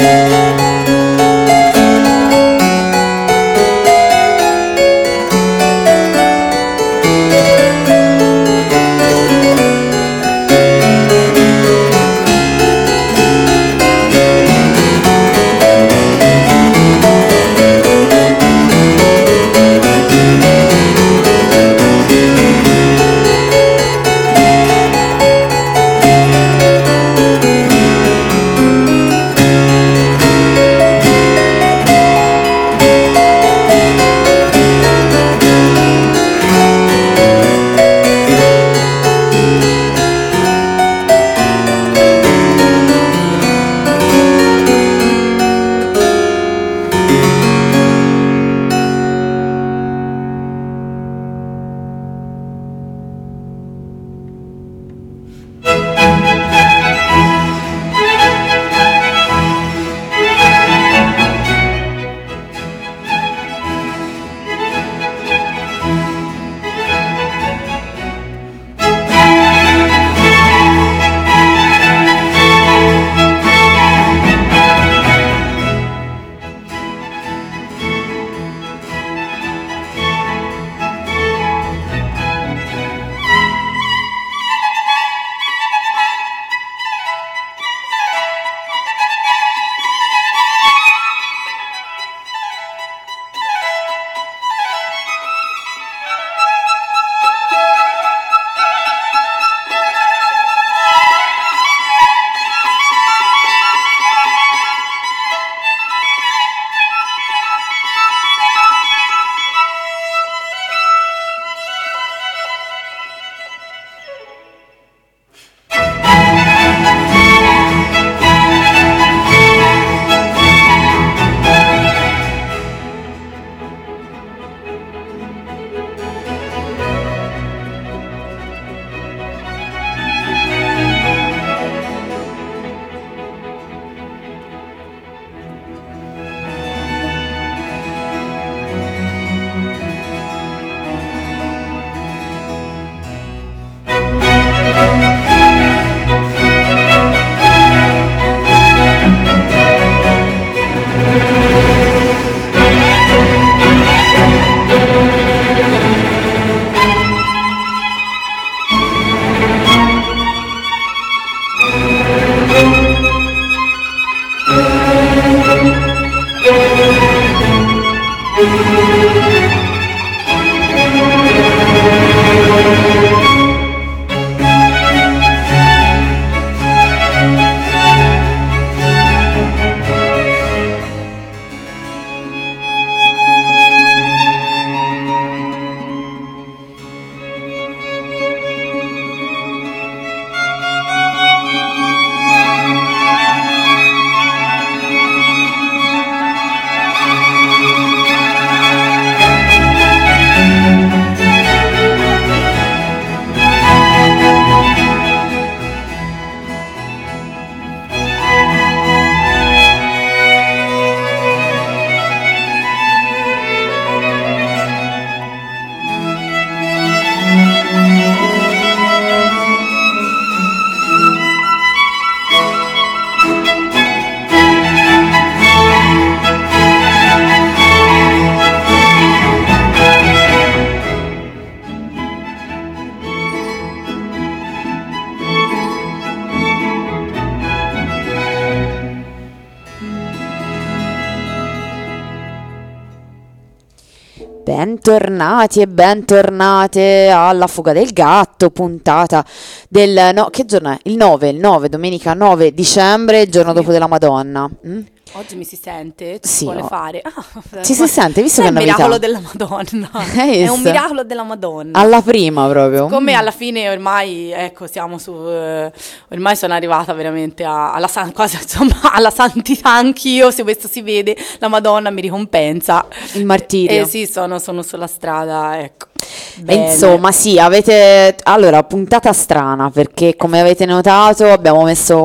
Bentornati e bentornate alla Fuga del Gatto, puntata del... No, che giorno è? Il 9, domenica 9 dicembre, il giorno dopo della Madonna. Oggi mi si sente? Ci Sì, vuole oh. fare? Ci si sente, visto che È è un novità. miracolo della Madonna. È un miracolo della Madonna. Alla prima proprio. Come alla fine ormai, ecco, siamo su... ormai sono arrivata veramente quasi, insomma, alla santità anch'io, se questo si vede, la Madonna mi ricompensa. Il martirio. Sì, sono sulla strada, ecco. E insomma, sì, avete... Allora, puntata strana, perché come avete notato abbiamo messo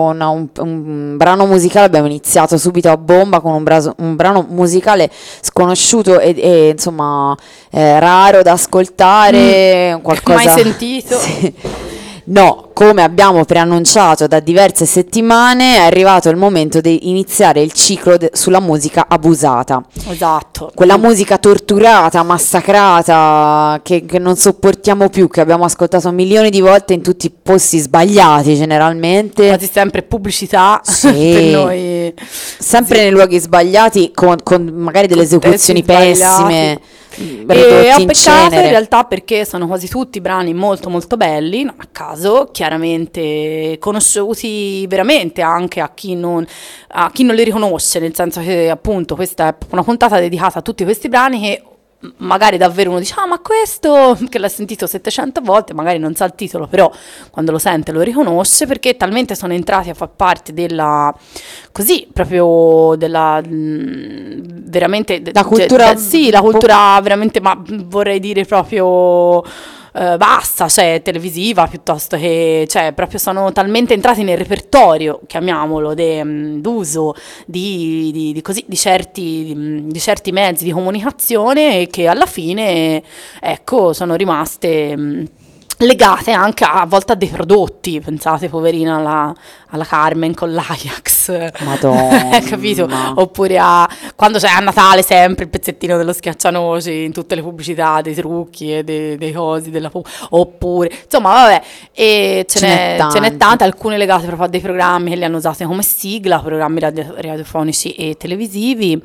un brano musicale, abbiamo iniziato subito a bomba con un brano musicale sconosciuto e insomma raro da ascoltare, qualcosa... Mai sentito? Sì. No, come abbiamo preannunciato da diverse settimane, è arrivato il momento di iniziare il ciclo sulla musica abusata. Esatto. Quella musica torturata, massacrata, che non sopportiamo più, che abbiamo ascoltato milioni di volte in tutti i posti sbagliati generalmente. Quasi sempre pubblicità Sì. per noi. Sempre nei luoghi sbagliati, con magari delle esecuzioni pessime. E ridotti è un in peccato in cenere. realtà, perché sono quasi tutti brani molto molto belli, non a caso, chiaramente conosciuti veramente anche a chi non li riconosce, nel senso che appunto questa è proprio una puntata dedicata a tutti questi brani che magari davvero uno dice: ah, ma questo, che l'ha sentito 700 volte, magari non sa il titolo, però quando lo sente lo riconosce, perché talmente sono entrati a far parte della, così, proprio della, veramente, La cultura, sì, la cultura veramente, ma vorrei dire proprio basta, cioè televisiva, piuttosto che, cioè proprio sono talmente entrati nel repertorio, chiamiamolo, d'uso così, di certi mezzi di comunicazione, che alla fine, ecco, sono rimaste legate anche a volte a dei prodotti. Pensate, poverina, alla Carmen con l'Ajax, Madonna. capito? Oppure quando c'è a Natale sempre il pezzettino dello schiaccianoci in tutte le pubblicità, dei trucchi e dei cosi oppure, insomma, vabbè, e ce n'è tante, alcune legate proprio a dei programmi che li hanno usati come sigla, programmi radiofonici e televisivi.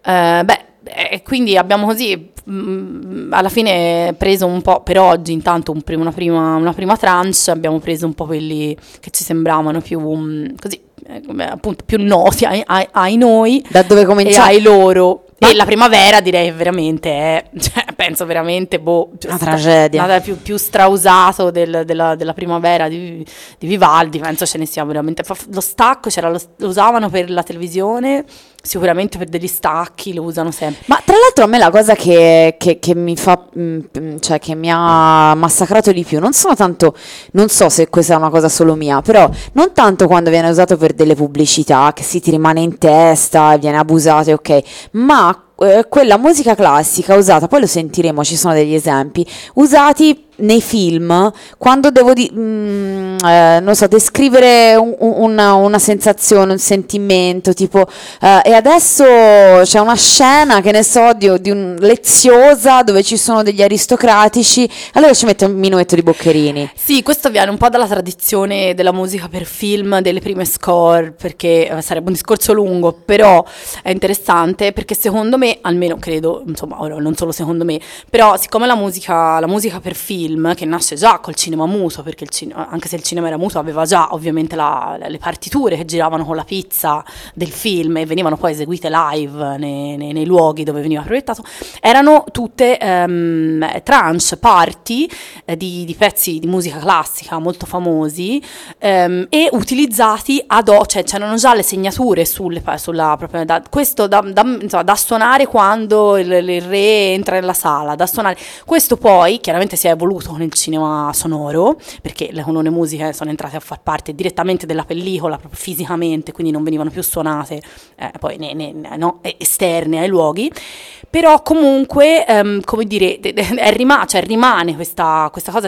E quindi abbiamo così alla fine preso un po', per oggi intanto una prima tranche, abbiamo preso un po' quelli che ci sembravano più così, appunto, più noti ai noi, da dove e cominciare? ai loro. E la primavera, direi che veramente è, cioè, penso veramente, una tragedia. Nada più strausato della primavera di Vivaldi, penso ce ne sia veramente. Lo stacco lo usavano per la televisione, sicuramente per degli stacchi lo usano sempre. Ma tra l'altro a me la cosa che mi fa, cioè che mi ha massacrato di più, non so se questa è una cosa solo mia, però non tanto quando viene usato per delle pubblicità, che sì, ti rimane in testa e viene abusato, ok, ma quella musica classica usata, poi lo sentiremo, ci sono degli esempi, usati nei film, quando devo non so, descrivere una sensazione, un sentimento, tipo e adesso c'è una scena, che ne so, di un leziosa, dove ci sono degli aristocratici, allora ci metto un minuetto di Boccherini. Sì, questo viene un po' dalla tradizione della musica per film, delle prime score, perché sarebbe un discorso lungo, però è interessante, perché secondo me, almeno credo, insomma, ora non solo secondo me, però siccome la musica per film, che nasce già col cinema muto, perché anche se il cinema era muto aveva già ovviamente le partiture che giravano con la pizza del film e venivano poi eseguite live nei luoghi dove veniva proiettato, erano tutte tranche, parti di pezzi di musica classica molto famosi, e utilizzati cioè c'erano già le segnature sulla proprio, questo insomma, da suonare quando il re entra nella sala, da suonare. Questo poi chiaramente si è evoluto con il cinema sonoro, perché le colonne musiche sono entrate a far parte direttamente della pellicola, proprio fisicamente, quindi non venivano più suonate poi no, esterne ai luoghi. Però comunque, come dire, rimane questa cosa,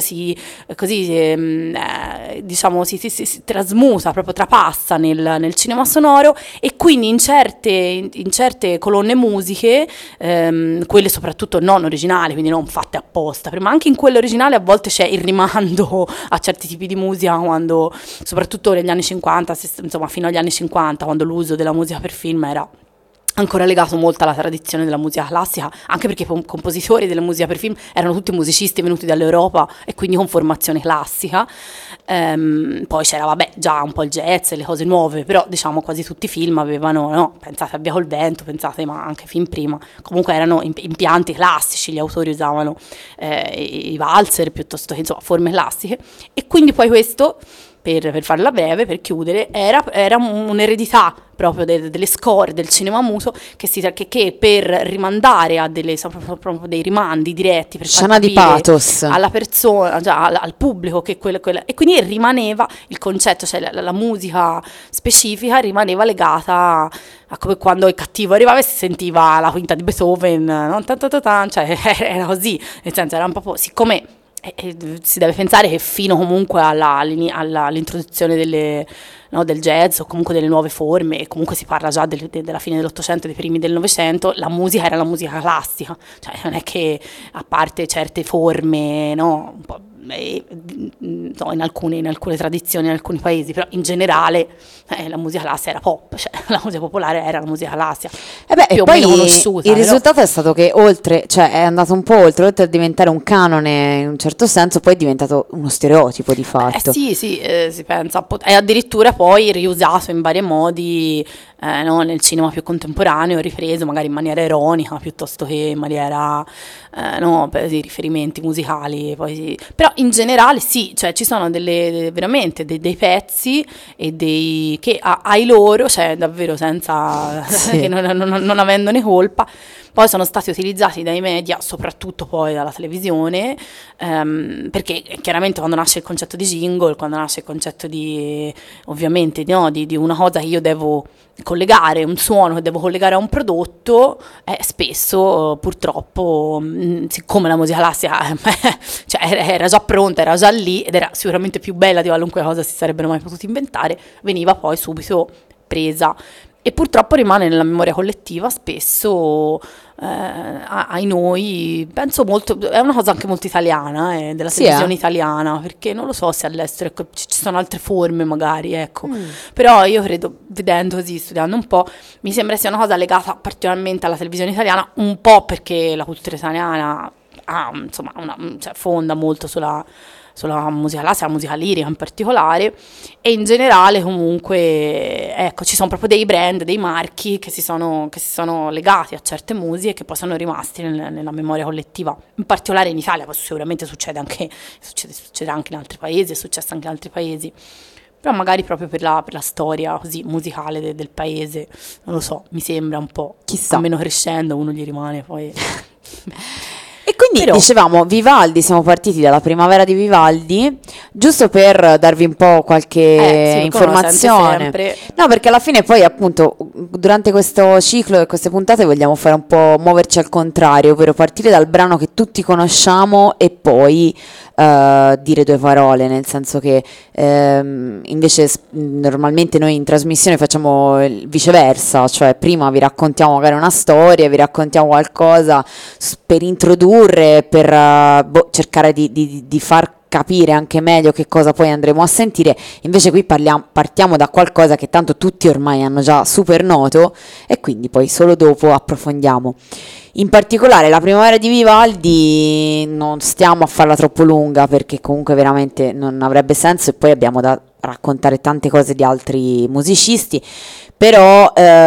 diciamo, si trasmuta, proprio trapassa nel cinema sonoro, e quindi in certe colonne musiche, quelle soprattutto non originali, quindi non fatte apposta, ma anche in quelle originali a volte c'è il rimando a certi tipi di musica, quando, soprattutto negli anni 50, insomma fino agli anni 50, quando l'uso della musica per film era ancora legato molto alla tradizione della musica classica, anche perché i compositori della musica per film erano tutti musicisti venuti dall'Europa e quindi con formazione classica. Poi c'era, vabbè, già un po' il jazz e le cose nuove, però diciamo quasi tutti i film avevano, no? Pensate a Via col vento, pensate, ma anche film prima, comunque erano impianti classici, gli autori usavano i valzer piuttosto che, insomma, forme classiche, e quindi poi questo, per farla breve, per chiudere, era un'eredità proprio delle score del cinema muto, che per rimandare a proprio dei rimandi diretti, per far Scena di capire pathos alla persona, già al pubblico, che quella, e quindi rimaneva il concetto, cioè la musica specifica rimaneva legata a come quando il cattivo arrivava e si sentiva la quinta di Beethoven, no? Cioè era così, nel senso era un po', siccome si deve pensare che fino comunque all'introduzione del jazz o comunque delle nuove forme, e comunque si parla già della fine dell'Ottocento, dei primi del Novecento, la musica era la musica classica, cioè non è che, a parte certe forme, no, un po', in alcune tradizioni, in alcuni paesi, però in generale la musica classica era pop, cioè la musica popolare era la musica classica, E più o poi meno conosciuta. il risultato è stato che cioè è andato un po' oltre a diventare un canone in un certo senso, poi è diventato uno stereotipo di fatto. Sì, si pensa, è addirittura poi riusato in vari modi, no, nel cinema più contemporaneo, ripreso magari in maniera ironica piuttosto che in maniera, no, per i riferimenti musicali, poi però in generale sì, cioè ci sono veramente dei pezzi e che ai loro, cioè davvero senza, Sì. che non avendone colpa, poi sono stati utilizzati dai media, soprattutto poi dalla televisione, perché chiaramente quando nasce il concetto di jingle, quando nasce il concetto ovviamente, no, di una cosa che io devo collegare, un suono che devo collegare a un prodotto, spesso purtroppo, siccome la musica classica cioè, era già pronta, era già lì ed era sicuramente più bella di qualunque cosa si sarebbero mai potuti inventare, veniva poi subito presa. E purtroppo rimane nella memoria collettiva spesso, ai noi, penso molto, è una cosa anche molto italiana, della televisione italiana, perché non lo so se all'estero ci sono altre forme magari, ecco. Però io credo, vedendo così, studiando un po', mi sembra sia una cosa legata particolarmente alla televisione italiana, un po' perché la cultura italiana ha, insomma, cioè, fonda molto sulla musica classica, la musica lirica in particolare, e in generale comunque, ecco, ci sono proprio dei brand, dei marchi che si sono legati a certe musiche e che poi sono rimasti nella memoria collettiva, in particolare in Italia, poi sicuramente succede anche in altri paesi, è successo anche in altri paesi, però magari proprio per la storia così musicale del paese, non lo so, mi sembra un po', Chissà. almeno crescendo uno gli rimane poi... E quindi dicevamo Vivaldi, siamo partiti dalla primavera di Vivaldi, giusto per darvi un po' qualche informazione. No, perché alla fine poi appunto durante questo ciclo e queste puntate vogliamo fare un po' muoverci al contrario, ovvero partire dal brano che tutti conosciamo e poi dire due parole, nel senso che invece normalmente noi in trasmissione facciamo il viceversa, cioè prima vi raccontiamo magari una storia, vi raccontiamo qualcosa per introdurre, per cercare di far capire anche meglio che cosa poi andremo a sentire. Invece qui partiamo da qualcosa che tanto tutti ormai hanno già super noto e quindi poi solo dopo approfondiamo. In particolare la primavera di Vivaldi non stiamo a farla troppo lunga perché comunque veramente non avrebbe senso e poi abbiamo da raccontare tante cose di altri musicisti, però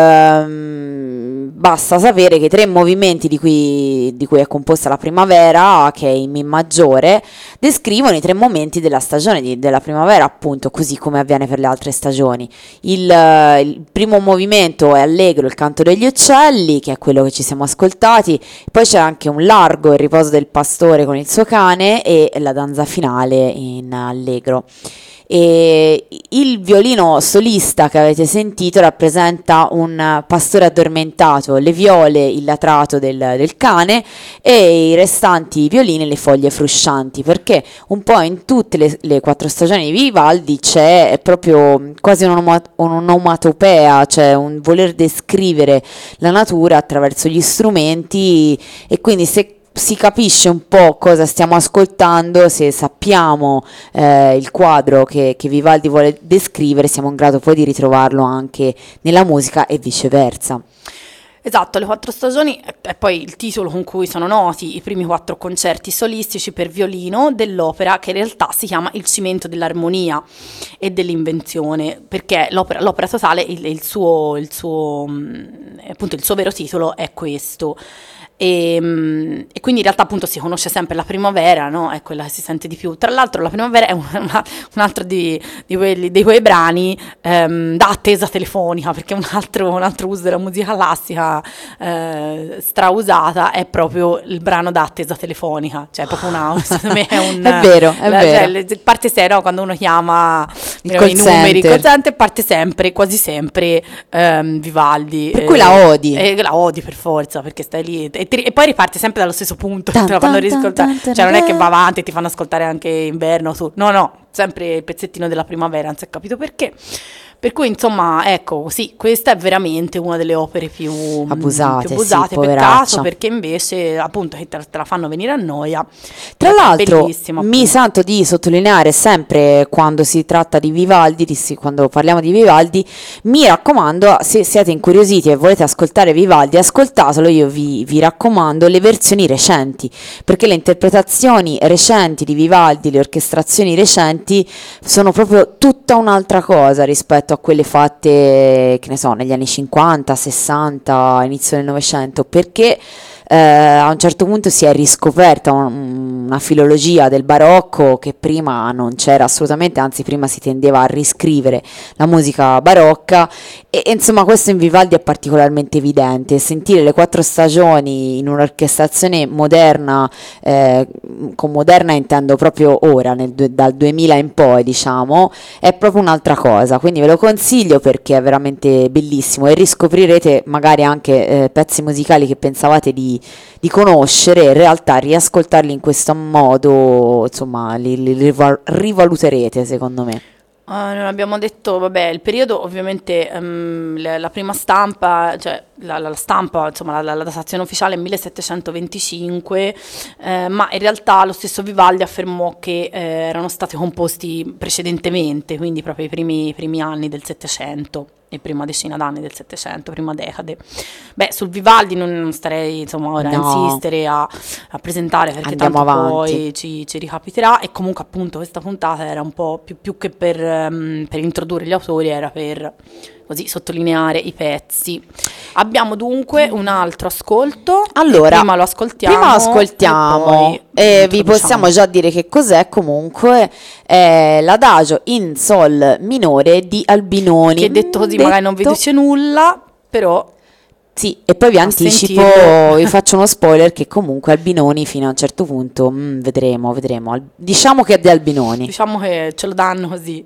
basta sapere che i 3 movimenti di cui è composta la primavera, che è in Mi maggiore, descrivono i 3 momenti della stagione della primavera, appunto, così come avviene per le altre stagioni. Il primo movimento è allegro, il canto degli uccelli, che è quello che ci siamo ascoltati, poi c'è anche un largo, il riposo del pastore con il suo cane, e la danza finale in allegro. E il violino solista che avete sentito rappresenta un pastore addormentato, le viole il latrato del cane e i restanti violini le foglie fruscianti, perché un po' in tutte le 4 stagioni di Vivaldi c'è proprio quasi un'onomatopea, cioè un voler descrivere la natura attraverso gli strumenti, e quindi se si capisce un po' cosa stiamo ascoltando, se sappiamo il quadro che Vivaldi vuole descrivere, siamo in grado poi di ritrovarlo anche nella musica e viceversa. Esatto, le 4 stagioni è poi il titolo con cui sono noti i primi 4 concerti solistici per violino dell'opera, che in realtà si chiama Il cimento dell'armonia e dell'invenzione, perché l'opera totale, il suo vero titolo è questo. E quindi in realtà appunto si conosce sempre la primavera, no? È quella che si sente di più. Tra l'altro la primavera è un altro di quei brani da attesa telefonica, perché un altro uso della musica classica strausata è proprio il brano da attesa telefonica, cioè proprio secondo me è è vero. Cioè, parte seria, no? Quando uno chiama Il i call numeri, il center. call center parte sempre, quasi sempre Vivaldi. Per cui la odi. La odi per forza, perché stai lì e poi riparte sempre dallo stesso punto, Tan, te la fanno tan, riscoltare. tan, Cioè non è che tan. va avanti e ti fanno ascoltare anche inverno su. No, sempre il pezzettino della primavera, non si è capito perché. Per cui insomma, ecco, sì, questa è veramente una delle opere più Abusate, più sì, abusate, poveraccia. peccato, perché invece appunto che te la fanno venire a noia. Tra È l'altro, bellissima, mi appunto. sento di sottolineare sempre quando si tratta di Vivaldi, quando parliamo di Vivaldi, mi raccomando, se siete incuriositi e volete ascoltare Vivaldi, ascoltatelo, io vi raccomando le versioni recenti, perché le interpretazioni recenti di Vivaldi, le orchestrazioni recenti, sono proprio tutta un'altra cosa rispetto a quelle fatte, che ne so, negli anni 50, 60, inizio del Novecento, perché a un certo punto si è riscoperta una filologia del barocco che prima non c'era assolutamente, anzi prima si tendeva a riscrivere la musica barocca e insomma questo in Vivaldi è particolarmente evidente. Sentire le quattro stagioni in un'orchestrazione moderna, con moderna intendo proprio ora, dal 2000 in poi diciamo, è proprio un'altra cosa, quindi ve lo consiglio perché è veramente bellissimo e riscoprirete magari anche pezzi musicali che pensavate di conoscere, in realtà riascoltarli in questo modo, insomma, li rivaluterete secondo me. Non abbiamo detto, vabbè, il periodo ovviamente la prima stampa, cioè la stampa, insomma la datazione ufficiale è 1725, ma in realtà lo stesso Vivaldi affermò che erano stati composti precedentemente, quindi proprio i primi anni del Settecento e prima decina d'anni del Settecento, prima decade. Beh, sul Vivaldi non starei insomma ora a No, insistere, a presentare perché andiamo tanto avanti. poi ci ricapiterà e comunque appunto questa puntata era un po' più che per introdurre gli autori, era per così sottolineare i pezzi. Abbiamo dunque un altro ascolto. Allora, Prima lo ascoltiamo. prima lo ascoltiamo E e poi vi possiamo già dire che cos'è comunque, è l'adagio in sol minore di Albinoni. che detto così magari non vi dice nulla, però Sì, e poi vi a anticipo, sentirlo. vi faccio uno spoiler che comunque Albinoni fino a un certo punto, vedremo. Diciamo che è di Albinoni. Diciamo che ce lo danno così.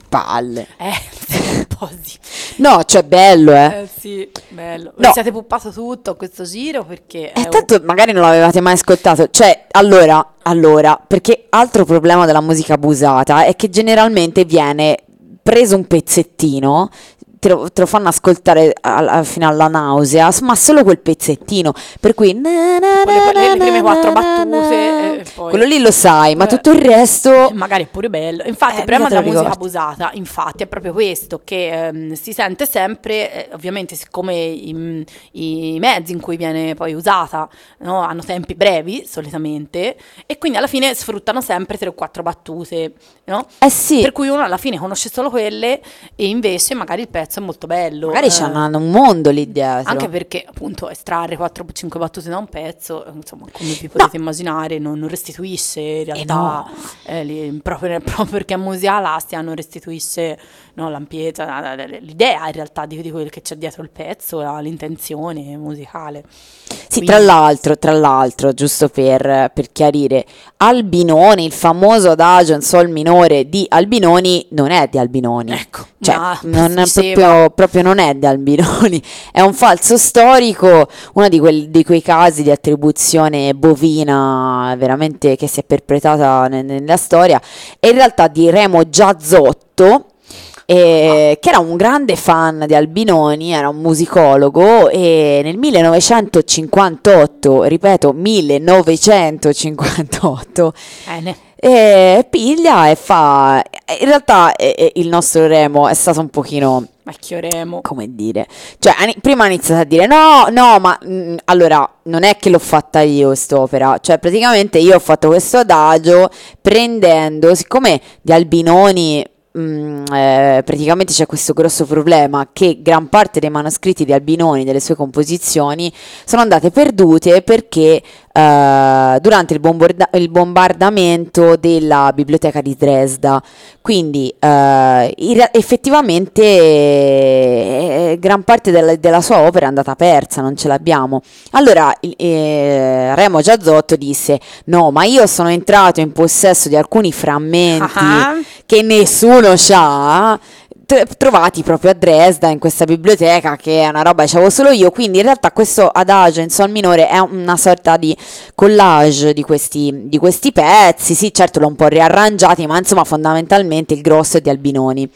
palle. Sì, un po' sì. No, cioè bello, eh. Sì, bello. No. Siete puppato tutto questo giro perché Tanto magari non l'avevate mai ascoltato. Cioè, allora, perché altro problema della musica abusata è che generalmente viene preso un pezzettino, te lo fanno ascoltare fino alla nausea, ma solo quel pezzettino, per cui le prime 4 battute e poi quello lì lo sai, ma tutto il resto magari è pure bello. Infatti il mica problema te lo della musica ricordi. abusata, infatti, è proprio questo, che si sente sempre, ovviamente siccome i mezzi in cui viene poi usata, no, hanno tempi brevi solitamente, e quindi alla fine sfruttano sempre 3 o 4 battute, no? Sì, Per cui uno alla fine conosce solo quelle e invece magari il pezzo è molto bello. magari c'hanno un mondo lì dietro. Anche perché appunto estrarre 4-5 battute da un pezzo, insomma, come vi potete immaginare, non restituisce in realtà, proprio perché è musica lastia, non restituisce, no, l'ampiezza, l'idea in realtà di quello che c'è dietro il pezzo, l'intenzione musicale. Sì, Quindi- tra l'altro, giusto per chiarire, Albinoni, il famoso adagio in sol minore di Albinoni, non è di Albinoni. Ecco, Cioè, ma non è si diceva. proprio non è di Albinoni, è un falso storico, uno di quei casi di attribuzione bovina veramente che si è perpetrata nella storia, e in realtà di Remo Giazzotto, che era un grande fan di Albinoni, era un musicologo, e nel 1958, ripeto 1958, piglia e fa, in realtà il nostro Remo è stato un pochino, Vecchio Remo. come dire, cioè prima ha iniziato a dire no, ma allora non è che l'ho fatta io quest'opera, cioè praticamente io ho fatto questo adagio prendendo, siccome di Albinoni praticamente c'è questo grosso problema che gran parte dei manoscritti di Albinoni, delle sue composizioni, sono andate perdute perché durante il bombardamento della biblioteca di Dresda, quindi effettivamente gran parte della sua opera è andata persa, non ce l'abbiamo. Allora Remo Giazzotto disse no, ma io sono entrato in possesso di alcuni frammenti che nessuno c'ha, trovati proprio a Dresda in questa biblioteca, che è una roba che c'avevo solo io, quindi in realtà questo adagio in sol minore è una sorta di collage di questi pezzi, sì certo l'ho un po' riarrangiati, ma insomma fondamentalmente il grosso è di Albinoni.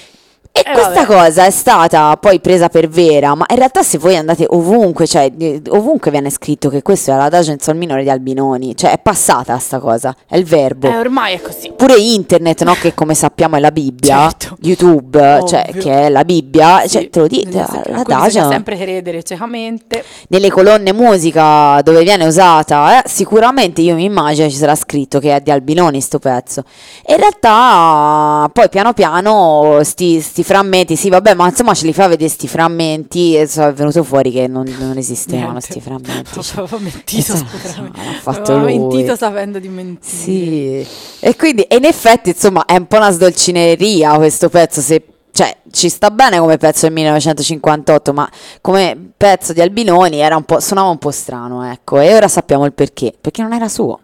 E questa cosa è stata poi presa per vera, ma in realtà se voi andate ovunque, cioè ovunque viene scritto che questo è l'adagio in sol minore di Albinoni, cioè è passata sta cosa, è il verbo. Ormai è così. Pure internet, no? Che come sappiamo è la Bibbia, Certo. YouTube, cioè Ovvio. che è la Bibbia, Sì, cioè te lo dico, l'adagio bisogna sempre credere ciecamente. nelle colonne musica dove viene usata, sicuramente io mi immagino ci sarà scritto che è di Albinoni sto pezzo. E in realtà poi piano piano sti frammenti, sì vabbè, ma insomma ce li fa vedere sti frammenti e è venuto fuori che non esistevano Niente. sti frammenti. Aveva mentito, Esatto, sicuramente. l'ha fatto Aveva lui. mentito sapendo di mentire. Sì, e quindi in effetti insomma è un po' una sdolcineria questo pezzo, cioè ci sta bene come pezzo del 1958, ma come pezzo di Albinoni suonava un po' strano, ecco, e ora sappiamo il perché non era suo.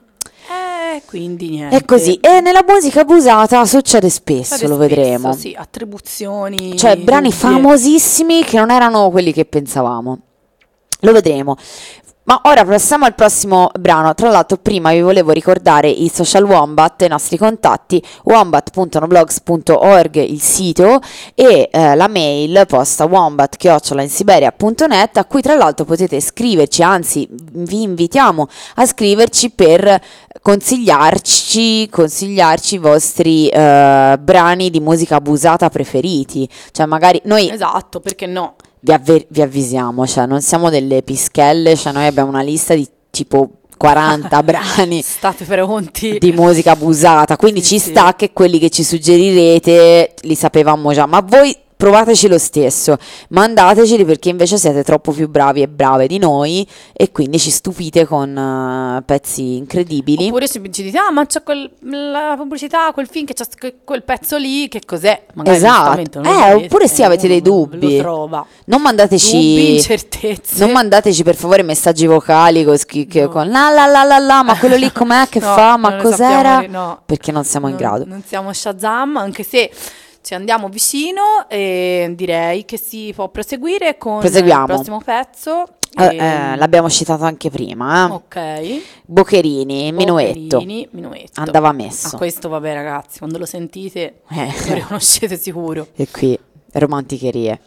Quindi niente. È così, e nella musica abusata succede spesso, Accade lo spesso, vedremo. Sì, attribuzioni. Cioè brani dubbie. famosissimi che non erano quelli che pensavamo. Lo vedremo. Ma ora passiamo al prossimo brano. Tra l'altro prima vi volevo ricordare i social Wombat, i nostri contatti, wombat.noblogs.org il sito, e la mail posta wombat@insiberia.net, a cui tra l'altro potete scriverci, anzi vi invitiamo a scriverci per consigliarci i vostri brani di musica abusata preferiti. Cioè magari noi Esatto, perché no? vi avvisiamo, cioè non siamo delle pischelle, cioè noi abbiamo una lista di tipo 40 brani State pronti. di musica abusata, quindi Sì, ci sì. sta che quelli che ci suggerirete li sapevamo già, ma voi provateci lo stesso, mandateceli, perché invece siete troppo più bravi e brave di noi e quindi ci stupite con pezzi incredibili. Oppure se ci dite, ma c'è la pubblicità, quel film che c'è quel pezzo lì, che cos'è? Magari Esatto, giustamente non lo sapete, oppure se avete dei uno dubbi, lo trova. non Dubbi, mandateci, incertezze. non mandateci per favore messaggi vocali No. con la, ma quello lì com'è che No, fa, ma non ne cos'era? sappiamo, no. Perché non siamo in grado. Non siamo Shazam, anche se ci andiamo vicino e direi che si può proseguire con il Proseguiamo. prossimo pezzo. L'abbiamo citato anche prima. Ok. Boccherini, Minuetto. Boccherini, Minuetto. Andava messo. Questo vabbè ragazzi, quando lo sentite Eh. lo riconoscete sicuro. E qui, romanticherie.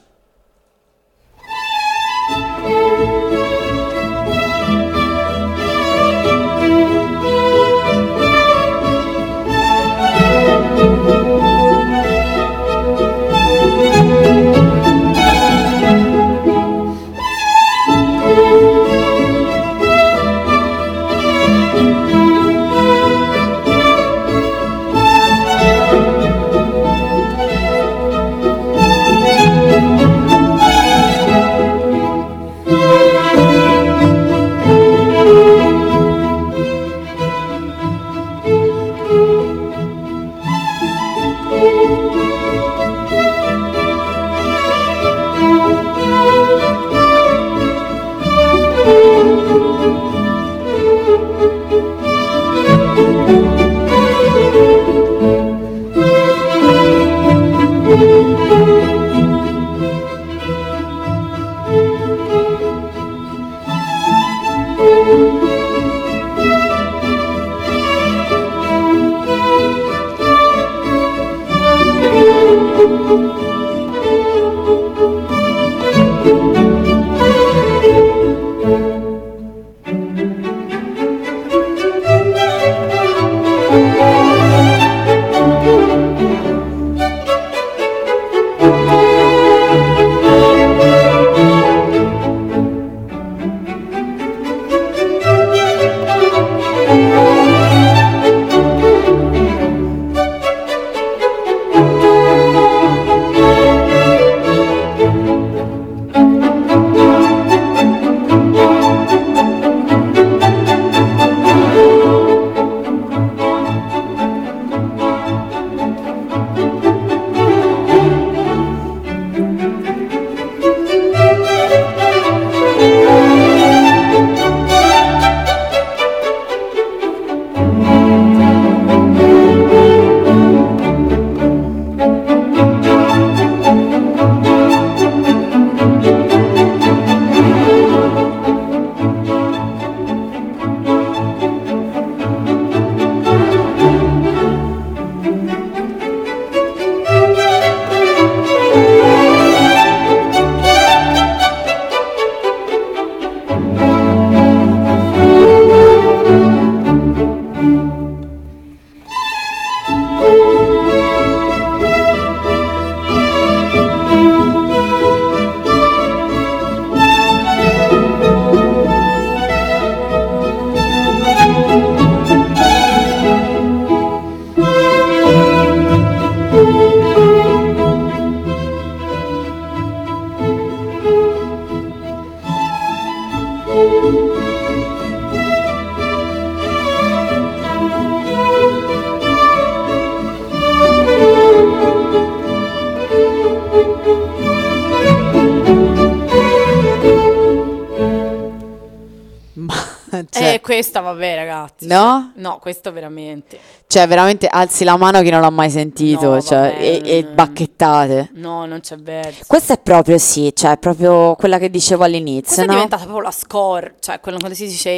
Questa vabbè ragazzi. No? No, questo veramente. Cioè, veramente alzi la mano chi non l'ha mai sentito, No, cioè, vabbè, e bacchettate. No, non c'è verso. Questa è proprio sì, cioè, è proprio quella che dicevo all'inizio, Questa è no? diventata proprio la score, cioè quello quando si dice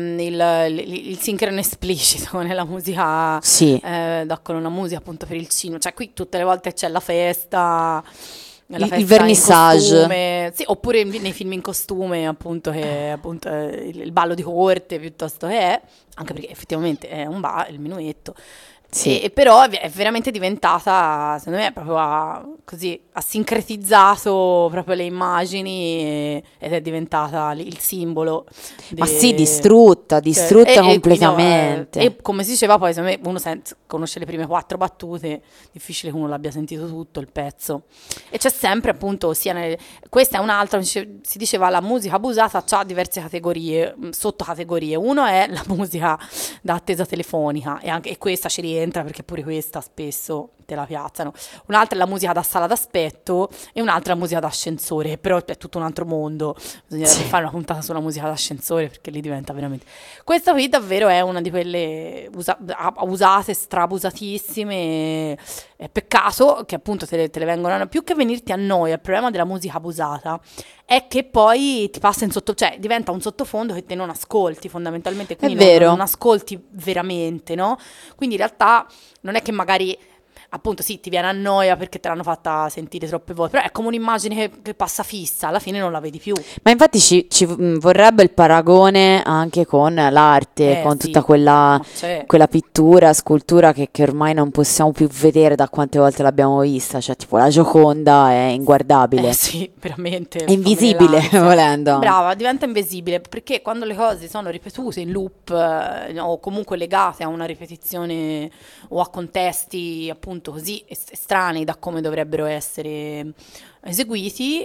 il sincrono esplicito nella musica, Sì. con una musica appunto per il cinema, cioè qui tutte le volte c'è la festa. Il vernissage. In costume, sì, oppure nei film in costume, appunto, che appunto il ballo di corte piuttosto che è, anche perché effettivamente è un il minuetto. Sì. E però è veramente diventata, secondo me, proprio ha sincretizzato proprio le immagini ed è diventata il simbolo. Ma sì, distrutta completamente. E come si diceva poi, secondo me, uno conosce le prime 4 battute, difficile che uno l'abbia sentito tutto il pezzo. E c'è sempre appunto, questa è un'altra, si diceva la musica abusata ha diverse categorie, sottocategorie. Uno è la musica da attesa telefonica e questa ci rientra rientra, perché pure questa spesso te la piazzano. Un'altra è la musica da sala d'aspetto e un'altra è la musica d'ascensore, però è tutto un altro mondo. Bisognerebbe fare una puntata sulla musica d'ascensore, perché lì diventa veramente... Questa qui davvero è una di quelle usate, strabusatissime. Peccato che appunto te le vengono... Più che venirti a noia, il problema della musica abusata è che poi ti passa in sotto... cioè diventa un sottofondo che te non ascolti fondamentalmente, quindi non ascolti veramente, no? Quindi in realtà non è che magari... appunto sì, ti viene a noia perché te l'hanno fatta sentire troppe volte, però è come un'immagine che passa fissa, alla fine non la vedi più. Ma infatti ci vorrebbe il paragone anche con l'arte, con sì, tutta quella pittura, scultura che ormai non possiamo più vedere da quante volte l'abbiamo vista, cioè tipo la Gioconda è inguardabile. Sì, veramente. È invisibile, volendo. Brava, diventa invisibile, perché quando le cose sono ripetute in loop o comunque legate a una ripetizione o a contesti appunto così estranei da come dovrebbero essere eseguiti,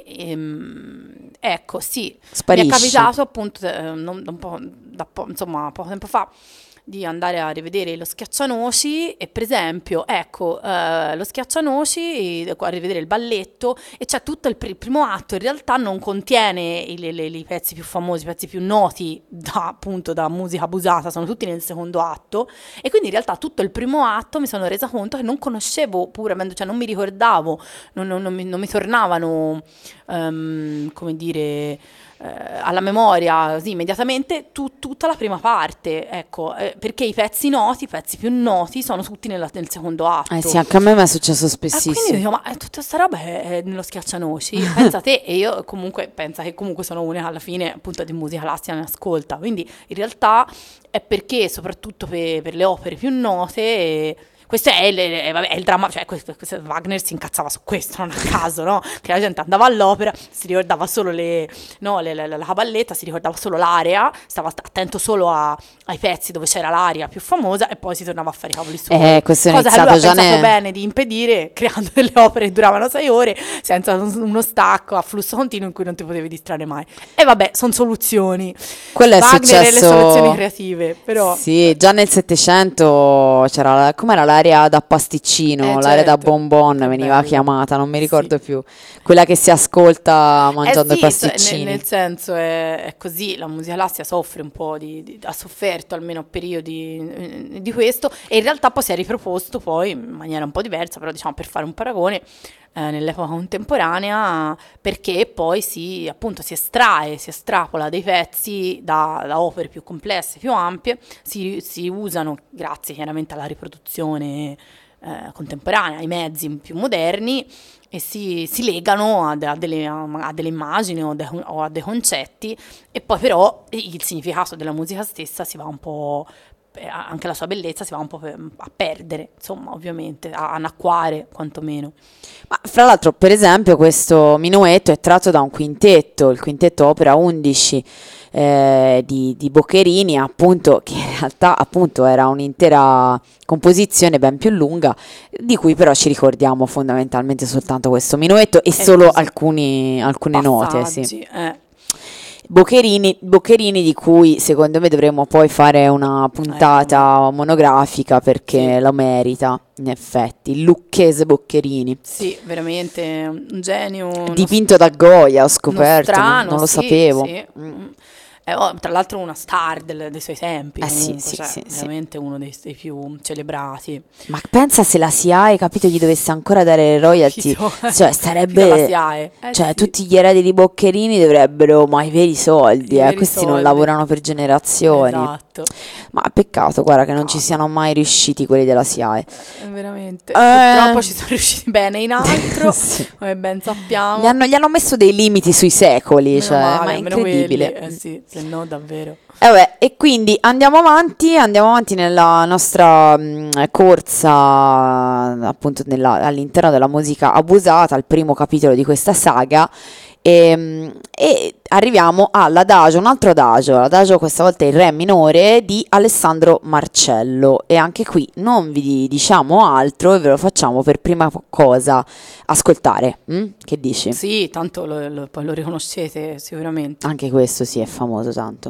ecco, sì, sparisce. Mi è capitato appunto insomma poco tempo fa di andare a rivedere Lo Schiaccianoci e per esempio, ecco, Lo Schiaccianoci, a rivedere il balletto, e c'è tutto il primo atto, in realtà non contiene i pezzi più famosi, i pezzi più noti appunto da musica abusata, sono tutti nel secondo atto, e quindi in realtà tutto il primo atto mi sono resa conto che non conoscevo, pur avendo, cioè non mi ricordavo, non mi tornavano, come dire... alla memoria così immediatamente tutta la prima parte, ecco, perché i pezzi più noti sono tutti nel secondo atto. Sì, anche a me è successo spessissimo. Quindi dico, ma tutta questa roba è nello Schiaccianoci, pensa te, e io comunque pensa che comunque sono una che alla fine appunto di musica classica ne ascolta, quindi in realtà è perché soprattutto per le opere più note... Questo è il dramma, cioè questo Wagner si incazzava su questo, non a caso, no? Che la gente andava all'opera, si ricordava solo la caballetta, si ricordava solo l'aria, stava attento solo ai pezzi dove c'era l'aria più famosa e poi si tornava a fare i cavoli suoi. Questo è cosa che lui ha già pensato bene di impedire, creando delle opere che duravano 6 ore, senza uno stacco a flusso continuo in cui non ti potevi distrarre mai. E vabbè, sono soluzioni. Quello è Wagner successo... e le soluzioni creative, però... Sì, già nel Settecento c'era, com'era l'area da pasticcino, l'area da bonbon veniva chiamata, non mi ricordo più, quella che si ascolta mangiando i pasticcini. Nel senso è così, la musica classica soffre un po' ha sofferto almeno periodi di questo, e in realtà poi si è riproposto poi in maniera un po' diversa, però diciamo per fare un paragone nell'epoca contemporanea, perché poi si estrapola dei pezzi da opere più complesse, più ampie, si usano, grazie chiaramente alla riproduzione contemporanea, ai mezzi più moderni, e si legano a delle immagini o a dei concetti, e poi però il significato della musica stessa si va un po', anche la sua bellezza si va un po' a perdere, insomma, ovviamente, a annacquare quantomeno. Ma fra l'altro, per esempio, questo minuetto è tratto da un quintetto, il quintetto opera 11 di Boccherini, appunto, che in realtà appunto era un'intera composizione ben più lunga, di cui però ci ricordiamo fondamentalmente soltanto questo minuetto e solo alcune note, sì. Boccherini di cui secondo me dovremmo poi fare una puntata monografica, perché lo merita, in effetti. Lucchese Boccherini. Sì, veramente un genio. Dipinto da Goya, ho scoperto, non lo sapevo. Sì. Tra l'altro una star dei suoi tempi, comunque, sì, veramente uno dei più celebrati. Ma pensa se la SIAE, capito, gli dovesse ancora dare royalty, cioè sarebbe, cioè tutti gli eredi di Boccherini dovrebbero, ma i veri soldi, questi non lavorano per generazioni. Esatto. Ma peccato, guarda, che non ci siano mai riusciti quelli della SIAE. Veramente. Purtroppo ci sono riusciti bene in altro, come ben sappiamo. Gli hanno messo dei limiti sui secoli, ma è incredibile. Sì, se no davvero. E quindi andiamo avanti nella nostra corsa appunto all'interno della musica abusata, al primo capitolo di questa saga, e arriviamo all'adagio, un altro adagio, l'adagio questa volta in re minore di Alessandro Marcello, e anche qui non vi diciamo altro e ve lo facciamo per prima cosa ascoltare. Che dici? Sì, tanto poi lo riconoscete sicuramente. Anche questo sì, è famoso tanto.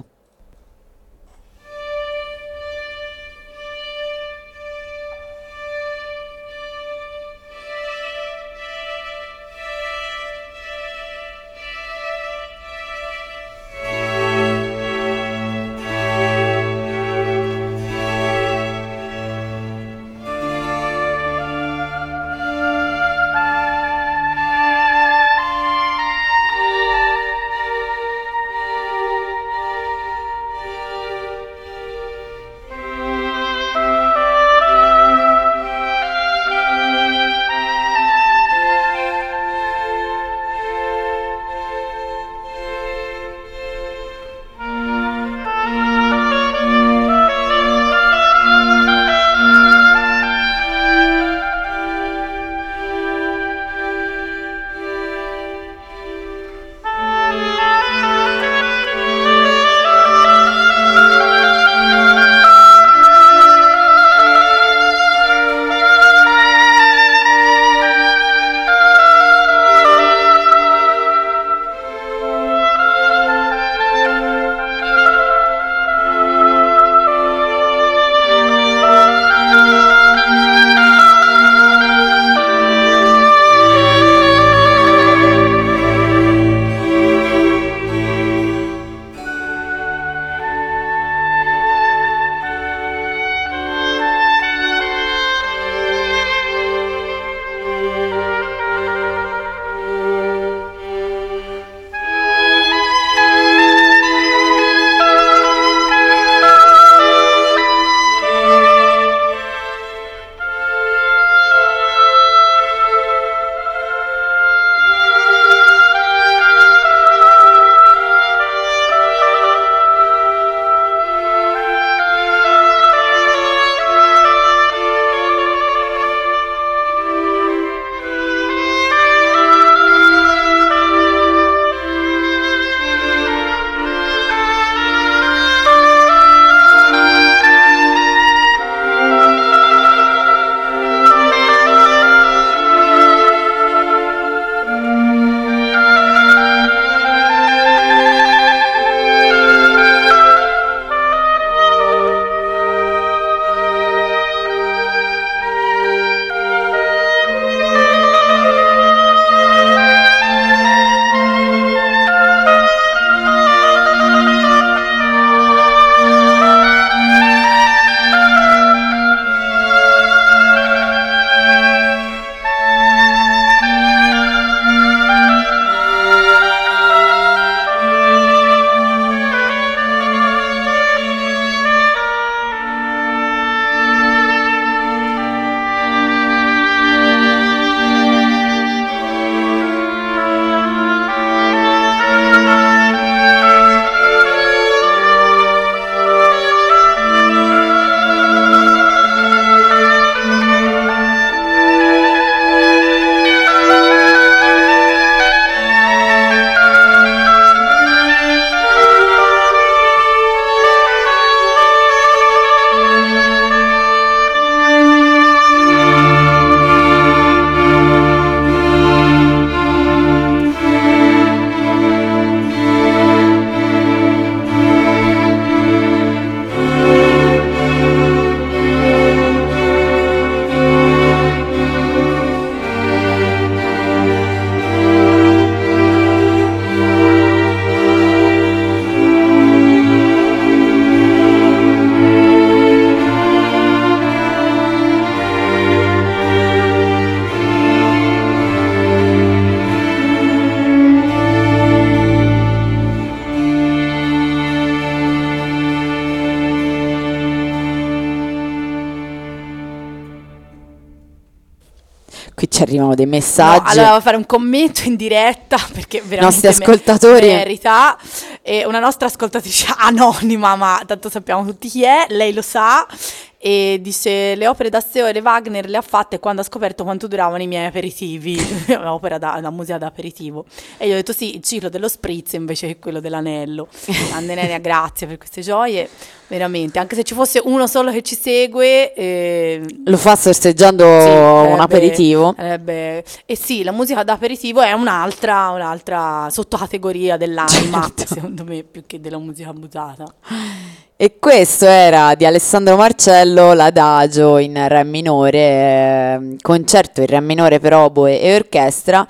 ci arrivano dei No, messaggi. allora devo fare un commento in diretta perché veramente Nostri ascoltatori. merita. E una nostra ascoltatrice anonima, ma tanto sappiamo tutti chi è, lei lo sa, e dice: le opere da Seore Wagner le ha fatte quando ha scoperto quanto duravano i miei aperitivi. La musica da aperitivo. E io ho detto sì, il ciclo dello spritz invece che quello dell'anello. Grande Nerea, grazie per queste gioie, veramente. Anche se ci fosse uno solo che ci segue, Lo fa sorseggiando sì, un aperitivo. e sì, la musica da aperitivo è un'altra sottocategoria dell'anima, Certo. secondo me, più che della musica abusata. E questo era di Alessandro Marcello, l'Adagio in re minore, concerto in re minore per oboe e orchestra.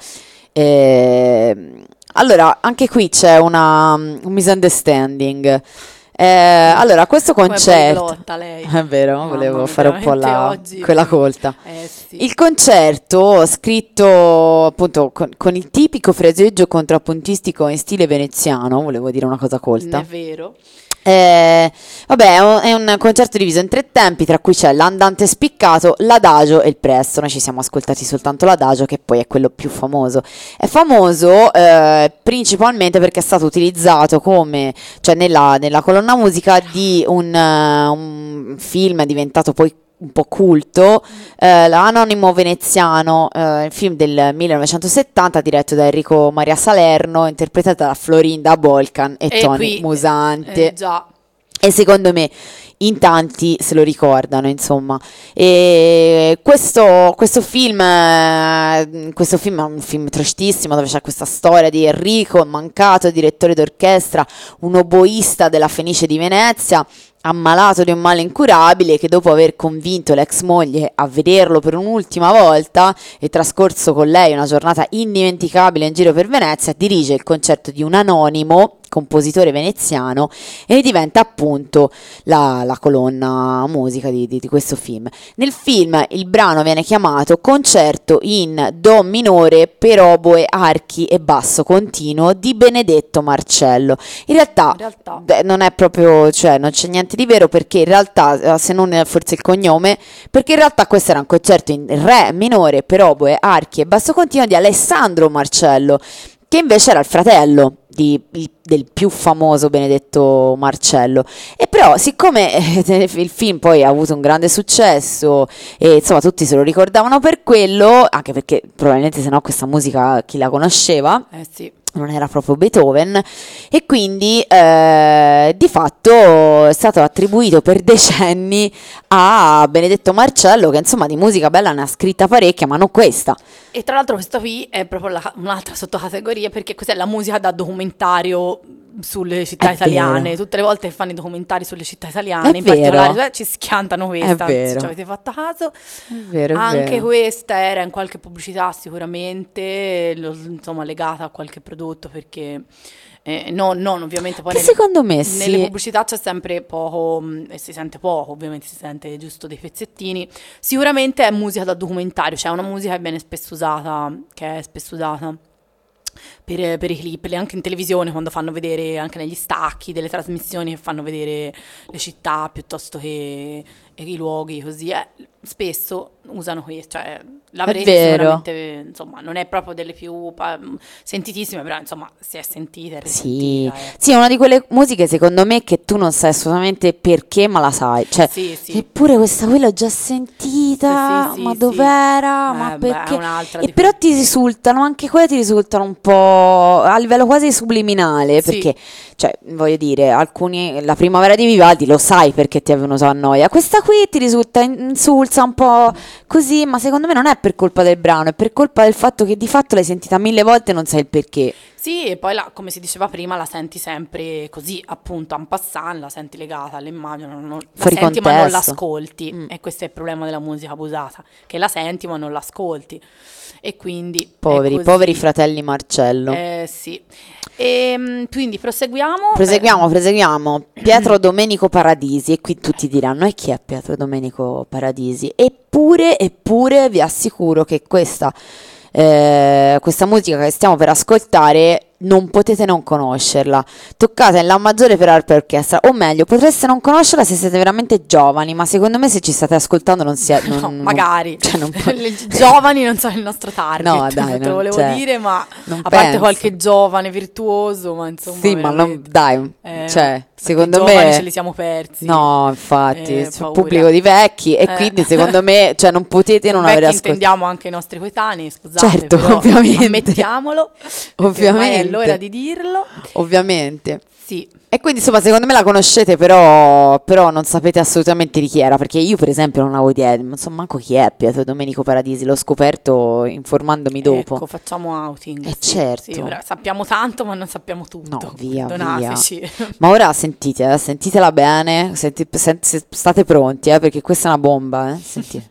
Allora, anche qui c'è un misunderstanding. Allora, questo Come concerto... poliglotta lei. È vero, Mamma volevo mia, fare un po' veramente oggi. quella colta. Sì. Il concerto, scritto appunto con il tipico fraseggio contrappuntistico in stile veneziano, volevo dire una cosa colta. È vero. Vabbè, è un concerto diviso in 3 tempi, tra cui c'è l'andante spiccato, l'adagio e il presto. Noi ci siamo ascoltati soltanto l'adagio, che poi è quello più famoso. È famoso principalmente perché è stato utilizzato come, cioè nella colonna musica di un film diventato poi un po' culto, l'Anonimo veneziano, il film del 1970 diretto da Enrico Maria Salerno, interpretato da Florinda Bolcan e Tony qui, Musante. già. E secondo me in tanti se lo ricordano, insomma. E questo film è un film tristissimo, dove c'è questa storia di Enrico, mancato direttore d'orchestra, un oboista della Fenice di Venezia, ammalato di un male incurabile, che dopo aver convinto l'ex moglie a vederlo per un'ultima volta e trascorso con lei una giornata indimenticabile in giro per Venezia, dirige il concerto di un anonimo compositore veneziano e diventa appunto la colonna musica di questo film. Nel film il brano viene chiamato Concerto in Do minore per oboe, archi e basso continuo di Benedetto Marcello. In realtà non è proprio, cioè non c'è niente di vero, perché in realtà, se non forse il cognome, perché in realtà questo era un concerto in re minore per oboe, archi e basso continuo di Alessandro Marcello, che invece era il fratello del più famoso Benedetto Marcello. E però, siccome il film poi ha avuto un grande successo e insomma tutti se lo ricordavano per quello, anche perché probabilmente se no questa musica chi la conosceva? Sì. Non era proprio Beethoven, e quindi di fatto è stato attribuito per decenni a Benedetto Marcello, che insomma di musica bella ne ha scritta parecchia, ma non questa. E tra l'altro questo qui è proprio un'altra sottocategoria, perché cos'è la musica da documentario sulle città È italiane. vero. Tutte le volte che fanno i documentari sulle città italiane, È in vero. particolare ci schiantano questa, È vero. se ci avete fatto caso. È vero, è Anche vero. questa era in qualche pubblicità sicuramente, insomma legata a qualche prodotto, perché non ovviamente poi Che secondo me sì. nelle pubblicità c'è sempre poco, e si sente poco, ovviamente si sente giusto dei pezzettini. Sicuramente è musica da documentario, cioè una musica che viene spesso usata, per i clip, anche in televisione, quando fanno vedere, anche negli stacchi delle trasmissioni che fanno vedere le città piuttosto che i luoghi, così spesso usano questo, cioè l'avrete vero. sicuramente, insomma, non è proprio delle più sentitissime, però insomma si è sentita, è Sì, risentita, sì, è una di quelle musiche secondo me che tu non sai assolutamente perché, ma la sai. Cioè, Sì, sì. eppure questa qui l'ho già sentita, Sì, sì, ma sì, dov'era? sì. Ma Beh, è perché? un'altra E di però ti risultano, anche quelle ti risultano un po' a livello quasi subliminale, Sì. perché, cioè, voglio dire, la Primavera di Vivaldi lo sai perché ti è venuta a noia. Questa qui ti risulta insulsa, un po' così, ma secondo me non è per colpa del brano, è per colpa del fatto che di fatto l'hai sentita 1000 volte e non sai il perché. Sì, e poi come si diceva prima, la senti sempre così, appunto, en passant, la senti legata all'immagine, la Fuori senti ma non contesto. l'ascolti. E questo è il problema della musica abusata, che la senti ma non l'ascolti. E quindi è così. Poveri fratelli Marcello. Sì. E quindi proseguiamo. Proseguiamo. Pietro Domenico Paradisi, e qui tutti diranno: e chi è Pietro Domenico Paradisi? Eppure vi assicuro che questa musica che stiamo per ascoltare non potete non conoscerla. Toccate in La maggiore per arpa e orchestra, o meglio, potreste non conoscerla se siete veramente giovani, ma secondo me se ci state ascoltando non si è... No, magari. Cioè, non Le giovani non sono il nostro target, No, dai, te lo non- volevo cioè, dire, ma non a parte penso. qualche giovane virtuoso, ma insomma, Sì, ma non, veramente. dai, cioè, Perché secondo i giovani me... ce li siamo persi. No, infatti, c'è un paura. pubblico di vecchi e quindi secondo me, cioè, non potete non aver Vecchi ascoltato. intendiamo anche i nostri coetanei, scusate, Certo, però ovviamente. ammettiamolo, perché Ovviamente. ormai è l'ora di dirlo. Ovviamente. Sì, E quindi insomma secondo me la conoscete però non sapete assolutamente di chi era, perché io per esempio non avevo idea, non so manco chi è Pietro Domenico Paradisi, l'ho scoperto informandomi dopo. ecco, facciamo outing. Sì, certo. sì, ora sappiamo tanto, ma non sappiamo tutto. No, via, Perdonateci. Ma ora sentitela bene, state pronti, perché questa è una bomba, Sentite.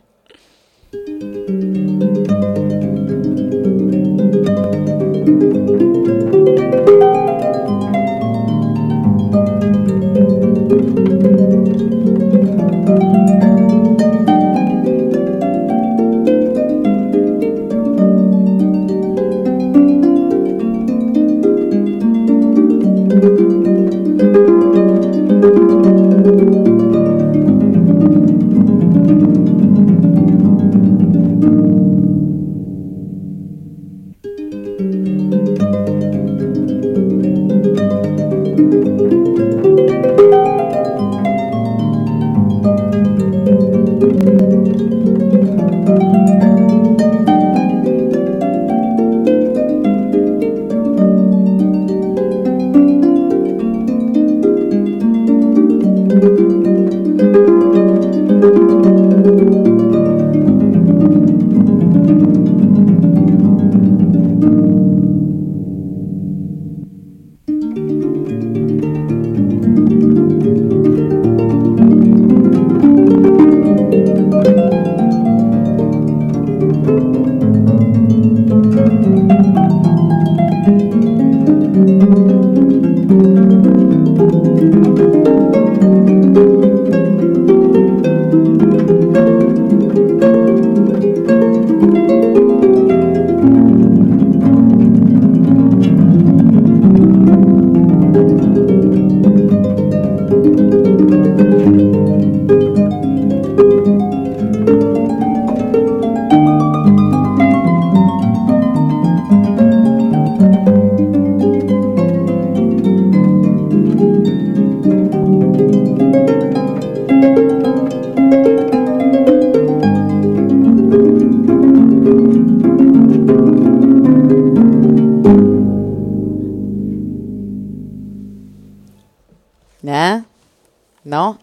No?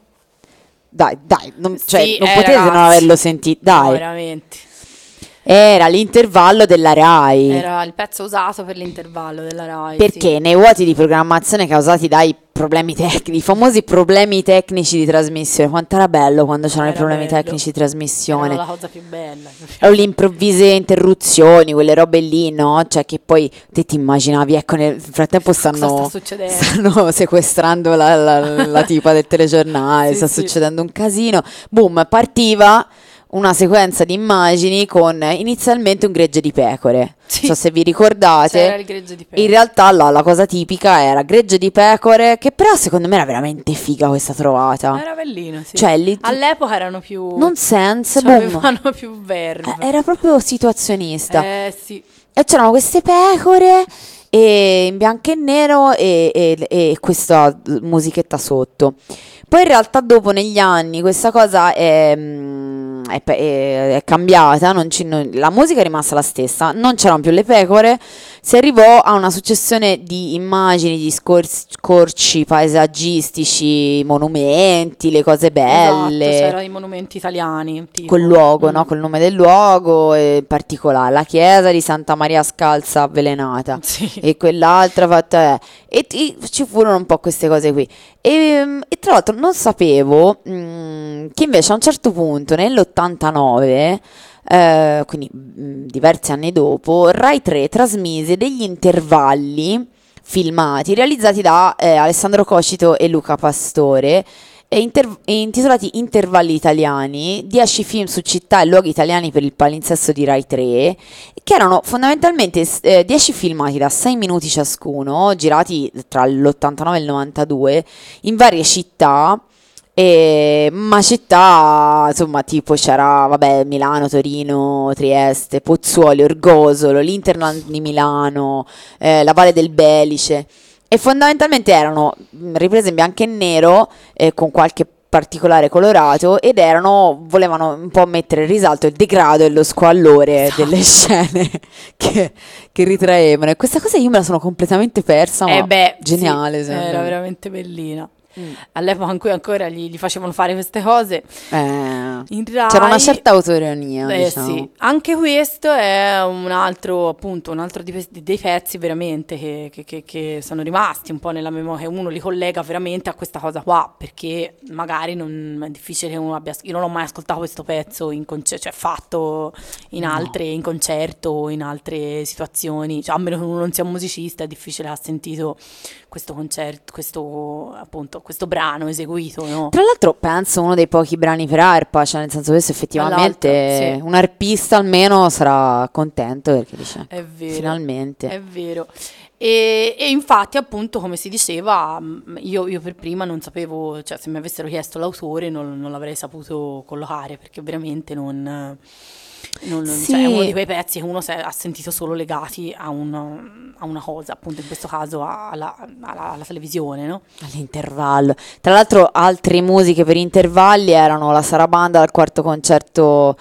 Dai, non, cioè, Sì, non potete non ragazzi. averlo sentito, No, dai. veramente. Era l'intervallo della Rai. Era il pezzo usato per l'intervallo della Rai. Perché nei vuoti di programmazione causati dai problemi tecnici, i famosi problemi tecnici di trasmissione, quanto era bello quando c'erano i Era problemi bello. tecnici di Era trasmissione, la cosa più bella. o le improvvise interruzioni, quelle robe lì, no? Cioè che poi te ti immaginavi, ecco, nel frattempo Cosa stanno, sta succedendo? stanno sequestrando la tipa del telegiornale, Sì, sta sì. succedendo un casino, boom, partiva una sequenza di immagini con inizialmente un gregge di pecore. Sì. Non so se vi ricordate. C'era il gregge di pecore. In realtà la cosa tipica era gregge di pecore, che però secondo me era veramente figa questa trovata. Era bellino, sì. Cioè, lì- All'epoca erano più... Nonsense, cioè, boom. avevano più verve. Era proprio situazionista. Sì. E c'erano queste pecore in bianco e nero e questa musichetta sotto. Poi in realtà dopo negli anni questa cosa è cambiata, la musica è rimasta la stessa, non c'erano più le pecore, si arrivò a una successione di immagini, di scorci paesaggistici, monumenti, le cose belle. Esatto, c'erano i monumenti italiani. Tipo. Col luogo, no? Col nome del luogo, e in particolare la chiesa di Santa Maria Scalza avvelenata Sì. e quell'altra fatta ci furono un po' queste cose qui e tra l'altro non sapevo che invece a un certo punto nell'89 quindi diversi anni dopo Rai 3 trasmise degli intervalli filmati realizzati da Alessandro Cocito e Luca Pastore intitolati Intervalli Italiani, 10 film su città e luoghi italiani per il palinsesto di Rai 3, che erano fondamentalmente 10 filmati da 6 minuti ciascuno, girati tra l'89 e il 92, in varie città. Ma città, insomma, tipo c'era, vabbè, Milano, Torino, Trieste, Pozzuoli, Orgosolo, l'Interland di Milano, la Valle del Belice. E fondamentalmente erano riprese in bianco e nero, con qualche particolare colorato, ed volevano un po' mettere in risalto il degrado e lo squallore delle scene che ritraevano. E questa cosa io me la sono completamente persa, ma geniale, sì, era me. veramente bellina. All'epoca in cui ancora gli facevano fare queste cose in Rai, c'era una certa autoironia, diciamo. Sì. Anche questo è un altro dei pezzi veramente che sono rimasti un po' nella memoria, che uno li collega veramente a questa cosa qua, perché magari è difficile che uno io non ho mai ascoltato questo pezzo cioè fatto in concerto, in altre situazioni, cioè, a meno che uno non sia un musicista, è difficile aver sentito questo concerto, questo brano eseguito, no? Tra l'altro penso uno dei pochi brani per arpa, cioè nel senso questo effettivamente un arpista almeno sarà contento, perché dice è vero, finalmente. È vero. E infatti, appunto, come si diceva, io per prima non sapevo, cioè se mi avessero chiesto l'autore non l'avrei saputo collocare, perché veramente Sì. cioè, è uno di quei pezzi che uno ha sentito solo legati a una cosa, appunto in questo caso alla televisione, no? All'intervallo. Tra l'altro altre musiche per intervalli erano la Sarabanda dal quarto concerto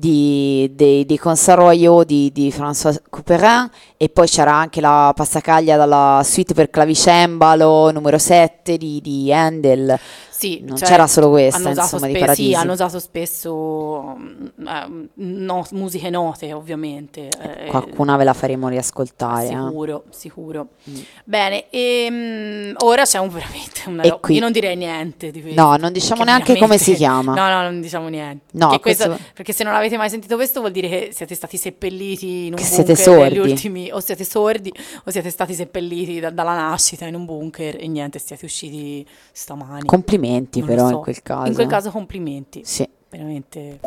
di Concert Royaux di François Couperin, e poi c'era anche la passacaglia dalla suite per clavicembalo numero 7 di Handel. Sì, non cioè, c'era solo questa, insomma, di Paradisi. Sì, hanno usato spesso musiche note, ovviamente. Qualcuna ve la faremo riascoltare. Sicuro. Bene, ora c'è veramente una roba. Io non direi niente di questo. No, non diciamo neanche come si chiama. No, non diciamo niente. No, perché se non avete mai sentito questo vuol dire che siete stati seppelliti in un bunker siete sordi. negli ultimi, o siete sordi, o siete stati seppelliti dalla nascita in un bunker e niente, siete usciti stamani. Complimenti però in quel caso. In quel caso complimenti. Sì. Veramente.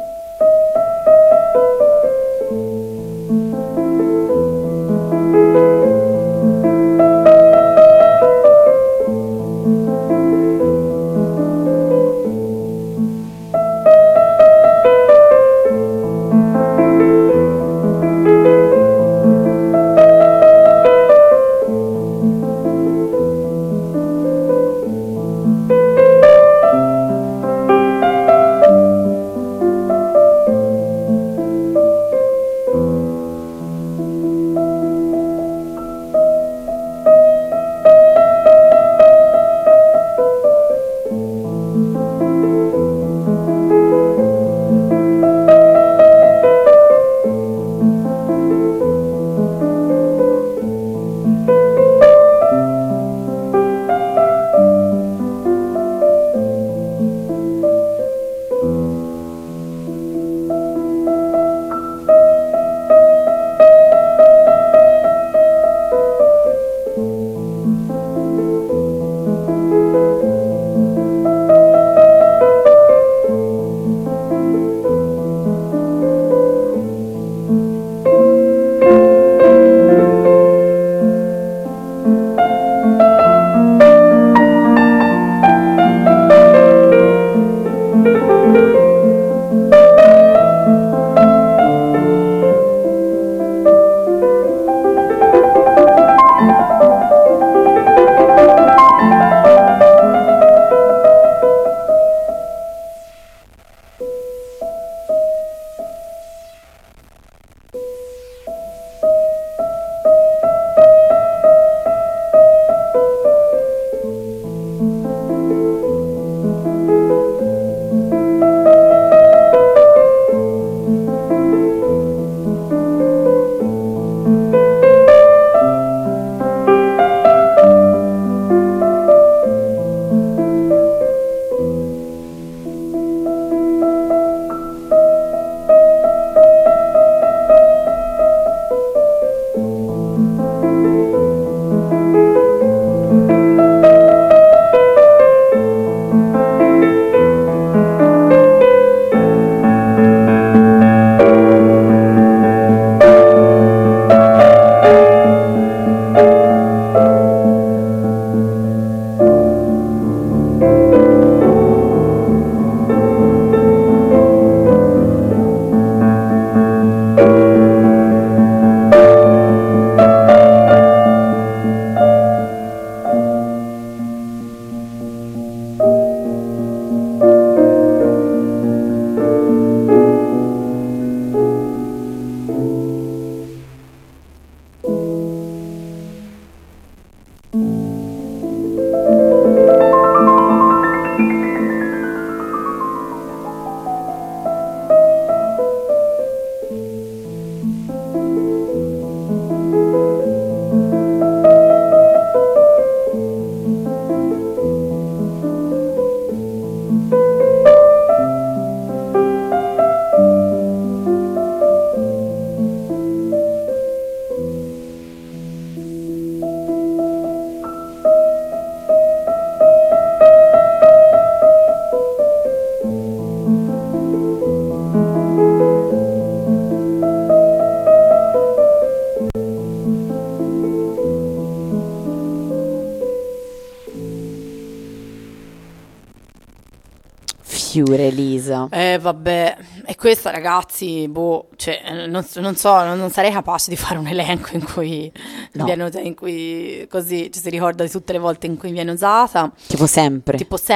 Cure, Elisa. Vabbè, e questa ragazzi, cioè, non so, non sarei capace di fare un elenco in cui No. in cui così ci si ricorda di tutte le volte in cui viene usata. Tipo sempre.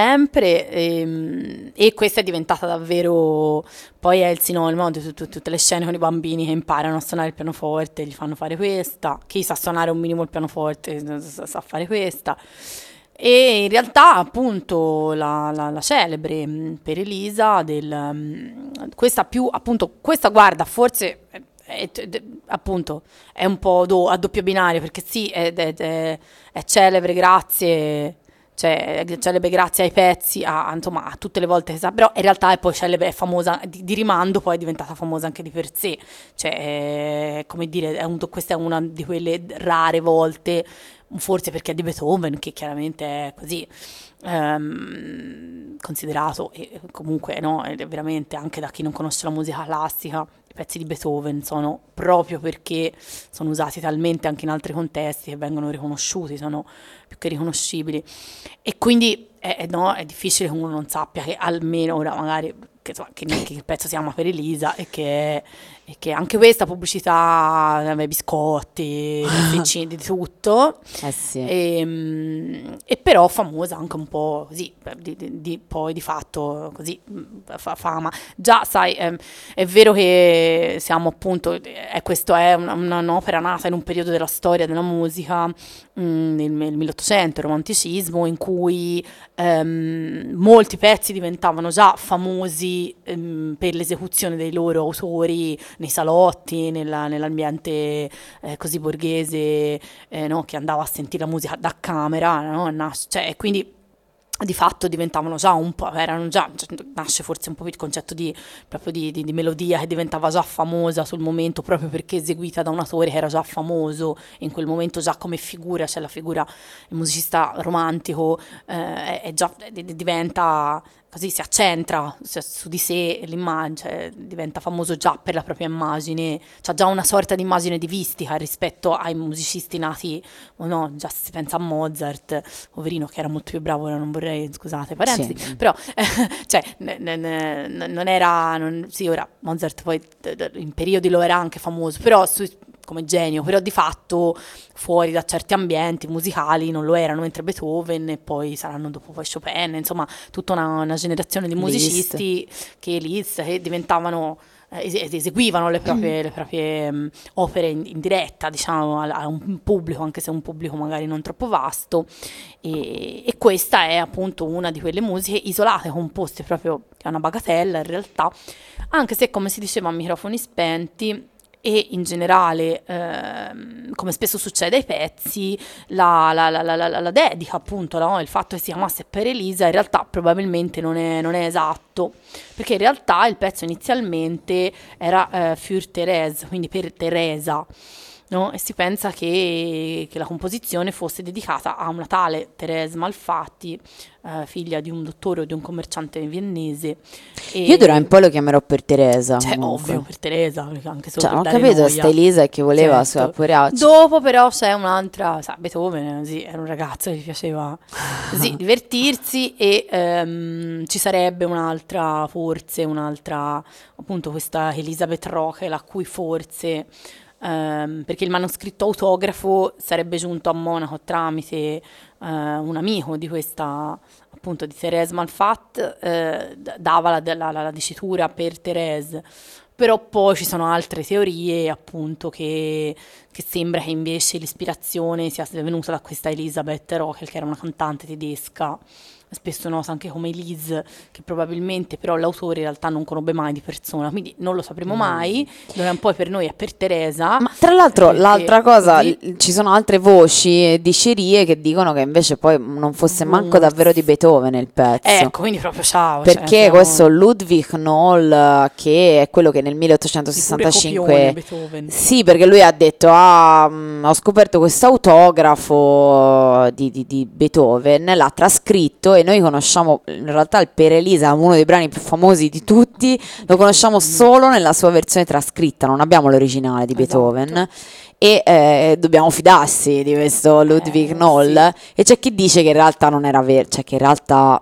E questa è diventata davvero, poi è il sinonimo di tutte le scene con i bambini che imparano a suonare il pianoforte, gli fanno fare questa, chi sa suonare un minimo il pianoforte sa fare questa. E in realtà appunto la celebre per Elisa questa guarda forse appunto è un po' a doppio binario, perché sì è celebre grazie, cioè è celebre grazie ai pezzi, insomma a tutte le volte che sa, però in realtà è poi celebre, è famosa di rimando, poi è diventata famosa anche di per sé, cioè come dire, questa è una di quelle rare volte, forse perché è di Beethoven, che chiaramente è così considerato, e comunque no, è veramente, anche da chi non conosce la musica classica, i pezzi di Beethoven sono, proprio perché sono usati talmente anche in altri contesti, che vengono riconosciuti, sono più che riconoscibili, e quindi no, è difficile che uno non sappia che almeno ora magari che il pezzo si chiama per Elisa, e che anche questa pubblicità, biscotti, pasticcini, di tutto, Sì. e però famosa anche un po' così, poi di fatto così, fama. Già sai, è vero che siamo appunto, questo è un'opera nata in un periodo della storia della musica, nel 1800, il romanticismo, in cui molti pezzi diventavano già famosi per l'esecuzione dei loro autori nei salotti, nell'ambiente così borghese, no, che andava a sentire la musica da camera, no? Cioè, quindi di fatto diventavano già un po', erano già, cioè, nasce forse un po' il concetto proprio di melodia che diventava già famosa sul momento, proprio perché eseguita da un autore che era già famoso in quel momento, già come figura, cioè la figura, il musicista romantico è già, diventa così, si accentra su di sé l'immagine, cioè, diventa famoso già per la propria immagine, c'ha già una sorta di immagine divistica rispetto ai musicisti nati, no, già si pensa a Mozart, poverino, che era molto più bravo, ora non vorrei, scusate, parentesi, Sì. però cioè, non era, sì, ora Mozart poi in periodi lo era anche famoso, però come genio, però di fatto fuori da certi ambienti musicali non lo erano, mentre Beethoven, e poi saranno dopo poi Chopin, insomma tutta una generazione di musicisti che diventavano, eseguivano le proprie opere in diretta, diciamo, a un pubblico, anche se un pubblico magari non troppo vasto, e questa è appunto una di quelle musiche isolate, composte proprio, è una bagatella in realtà, anche se, come si diceva, a microfoni spenti. E in generale, come spesso succede ai pezzi, la dedica, appunto, no? Il fatto che si chiamasse per Elisa in realtà probabilmente non è esatto, perché in realtà il pezzo inizialmente era für Therese, quindi per Teresa, no? E si pensa che la composizione fosse dedicata a una tale Thérèse Malfatti, figlia di un dottore o di un commerciante viennese. Io d'ora in poi lo chiamerò per Teresa. Cioè, comunque. ovvio, per Teresa, perché anche solo Cioè, per ho dare capito, noia. sta Elisa che voleva Certo. poveraccia. Dopo però c'è un'altra, sa, Beethoven, sì, era un ragazzo che gli piaceva così divertirsi, e ci sarebbe forse un'altra, appunto questa Elisabeth Rockel, a cui forse, perché il manoscritto autografo sarebbe giunto a Monaco tramite un amico di questa, appunto, di Thérèse Malfatti, dava la dicitura per Thérèse, però poi ci sono altre teorie, appunto, che sembra che invece l'ispirazione sia venuta da questa Elisabeth Rockel, che era una cantante tedesca, spesso nota anche come Elise, che probabilmente però l'autore in realtà non conobbe mai di persona, quindi non lo sapremo mai. Dove poi per noi è per Teresa. Ma tra l'altro, perché l'altra cosa, così, ci sono altre voci e dicerie che dicono che invece poi non fosse manco davvero di Beethoven il pezzo. ecco, quindi proprio ciao. Perché cioè, questo Ludwig Noll, che è quello che nel Pure copione 1865... Beethoven. Sì, perché lui ha detto, ho scoperto questo autografo di Beethoven, l'ha trascritto, e noi conosciamo in realtà il Per Elisa, uno dei brani più famosi di tutti, lo conosciamo solo nella sua versione trascritta, non abbiamo l'originale di Beethoven. E dobbiamo fidarsi di questo Ludwig Noll, sì. e c'è chi dice che in realtà non era vero, cioè che in realtà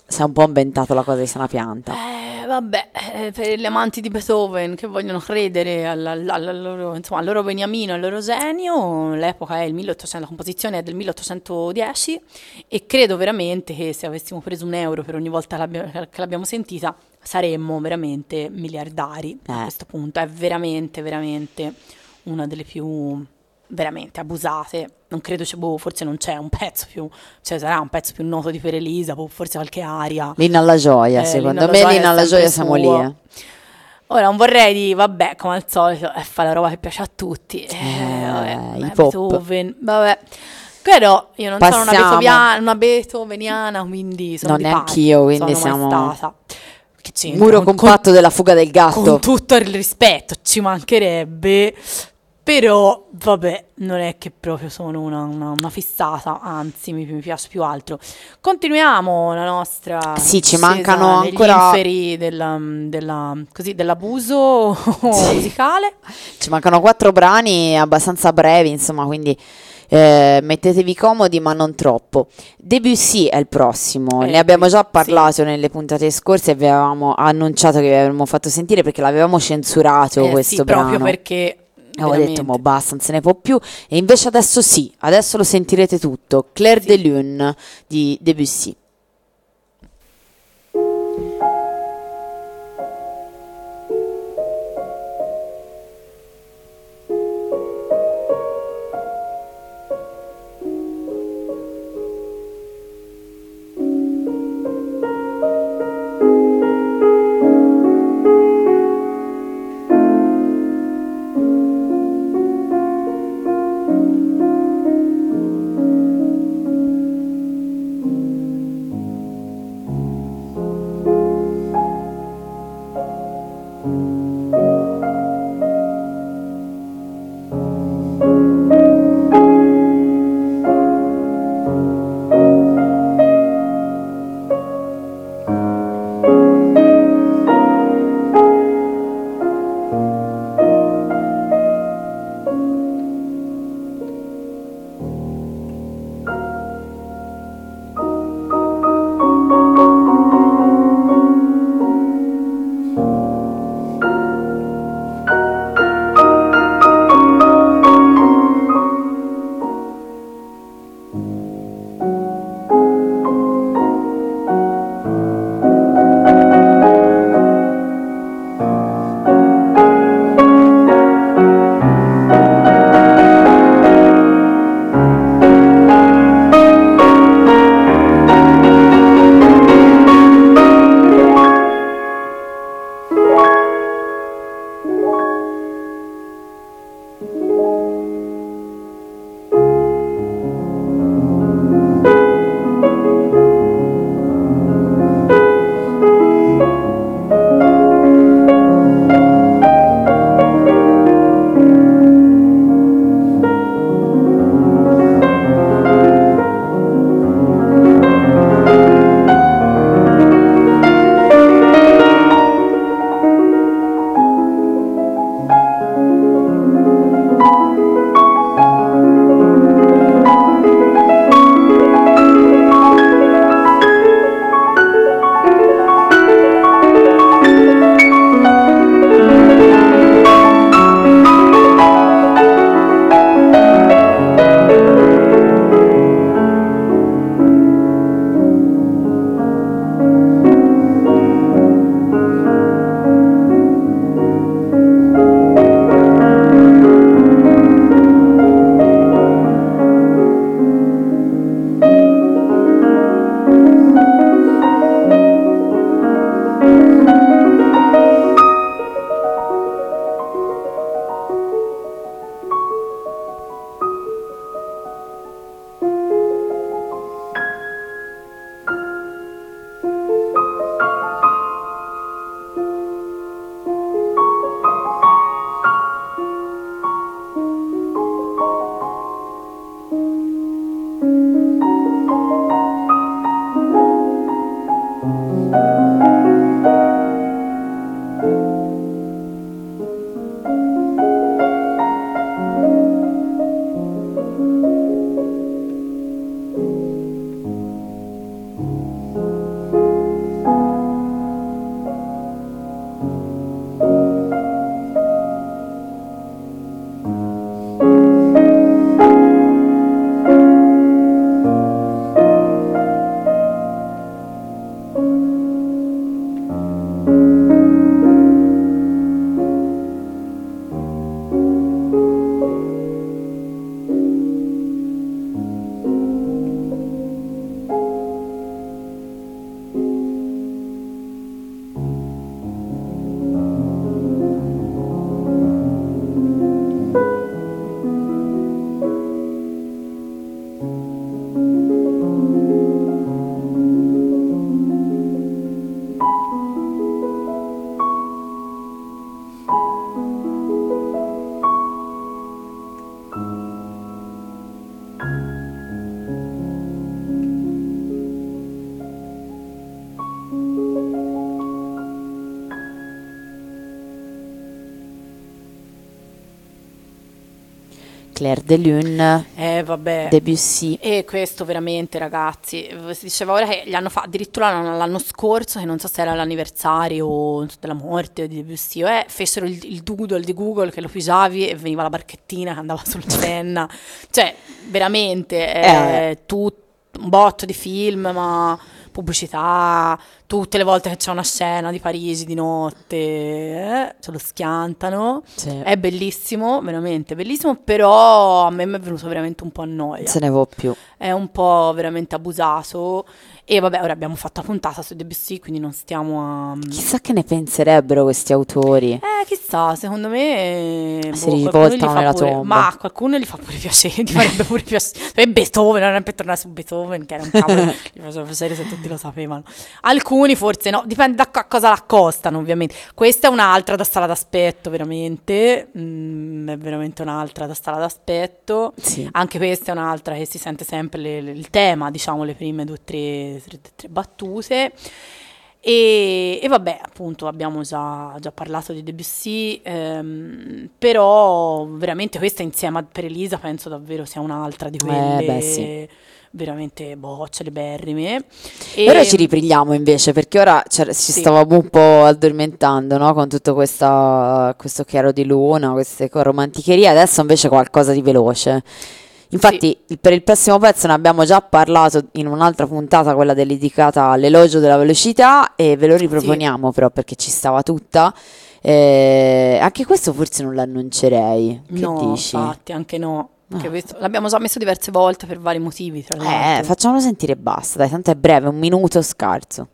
Si è un po' inventato la cosa di sia una pianta. Vabbè, per gli amanti di Beethoven che vogliono credere al loro, insomma, al loro beniamino, al loro genio, l'epoca è il 1800, la composizione è del 1810 e credo veramente che se avessimo preso €1 per ogni volta che l'abbiamo sentita saremmo veramente miliardari a questo punto. È veramente, veramente una delle più veramente abusate. Non credo forse non c'è un pezzo più, cioè sarà un pezzo più noto di Per Elisa, forse qualche aria. L'inno alla gioia, secondo me l'inno alla gioia siamo lì. Ora non vorrei vabbè, come al solito, fa la roba che piace a tutti. I pop. Beethoven, vabbè. Però io non sono una beethoveniana, quindi sono non neanch'io, quindi siamo stata. muro compatto della fuga del gatto. Con tutto il rispetto, ci mancherebbe. Però, vabbè, non è che proprio sono una fissata, anzi, mi piace più altro. Continuiamo la nostra sì, ci mancano ancora inferi dell'abuso musicale. Ci mancano 4 brani abbastanza brevi, insomma, quindi mettetevi comodi, ma non troppo. Debussy è il prossimo, ne abbiamo già parlato nelle puntate scorse e vi avevamo annunciato che vi avremmo fatto sentire perché l'avevamo censurato questo brano. Proprio perché avevo detto, mo basta, non se ne può più. E invece adesso sì, adesso lo sentirete tutto. Clair de Lune di Debussy. Clair de Lune, Vabbè. Debussy. E questo veramente, ragazzi, si diceva ora che gli hanno fatto addirittura l'anno scorso, che non so se era l'anniversario della morte di Debussy, fecero il doodle di Google che lo pigiavi e veniva la barchettina che andava sul Senna. Cioè, veramente, tutto un botto di film, ma pubblicità, tutte le volte che c'è una scena di Parigi di notte, ce lo schiantano. Sì. È bellissimo, veramente bellissimo, però a me mi è venuto veramente un po' a noia. Se ne può più. È un po' veramente abusato. E vabbè, ora abbiamo fatto la puntata su Debussy, quindi non stiamo a... Chissà che ne penserebbero questi autori. Chissà, secondo me... Si rivoltano nella tomba. Ma a qualcuno gli fa pure piacere, gli farebbe pure piacere. E Beethoven, non è per tornare su Beethoven, che era un cavolo, gli faceva piacere se tutti lo sapevano. Alcuni forse no, dipende da cosa l'accostano, ovviamente. Questa è un'altra da stare d'aspetto, veramente. È veramente un'altra da stare d'aspetto. Sì. Anche questa è un'altra che si sente sempre il tema, diciamo, le prime tre battute. E vabbè, appunto, abbiamo già parlato di Debussy, però veramente questa insieme a Per Elisa penso davvero sia un'altra di quelle sì. veramente celeberrime. Ora ci ripigliamo invece, perché ora ci stavamo un po' addormentando, no? Con tutto questo chiaro di luna, queste romanticherie, adesso invece qualcosa di veloce. Infatti per il prossimo pezzo ne abbiamo già parlato in un'altra puntata, quella dedicata all'elogio della velocità, e ve lo riproponiamo però perché ci stava tutta. Anche questo forse non l'annuncerei, che no, dici? infatti, anche no. L'abbiamo già messo diverse volte per vari motivi, tra l'altro. Facciamolo sentire e basta, dai, tanto è breve, 1 minuto scarso.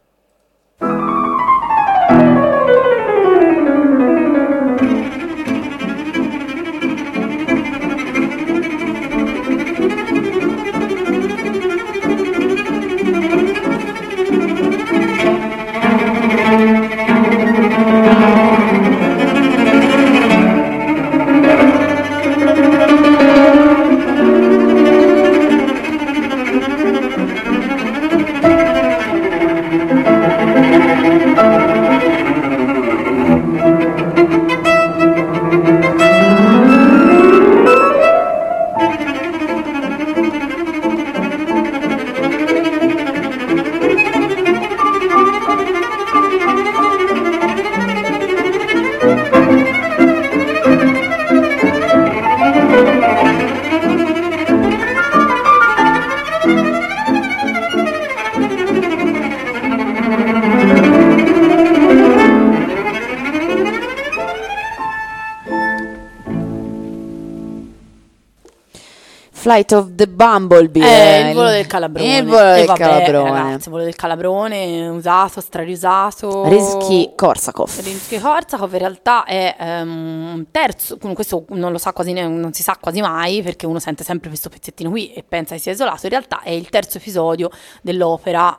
Flight of the Bumblebee, il volo del calabrone. Il volo del vabbè, calabrone. Ragazzi, il volo del calabrone, usato, strariusato. Rimsky-Korsakov. Rimsky-Korsakov in realtà è un terzo, questo non lo sa quasi, non si sa quasi mai, perché uno sente sempre questo pezzettino qui e pensa che sia isolato. In realtà è il terzo episodio dell'opera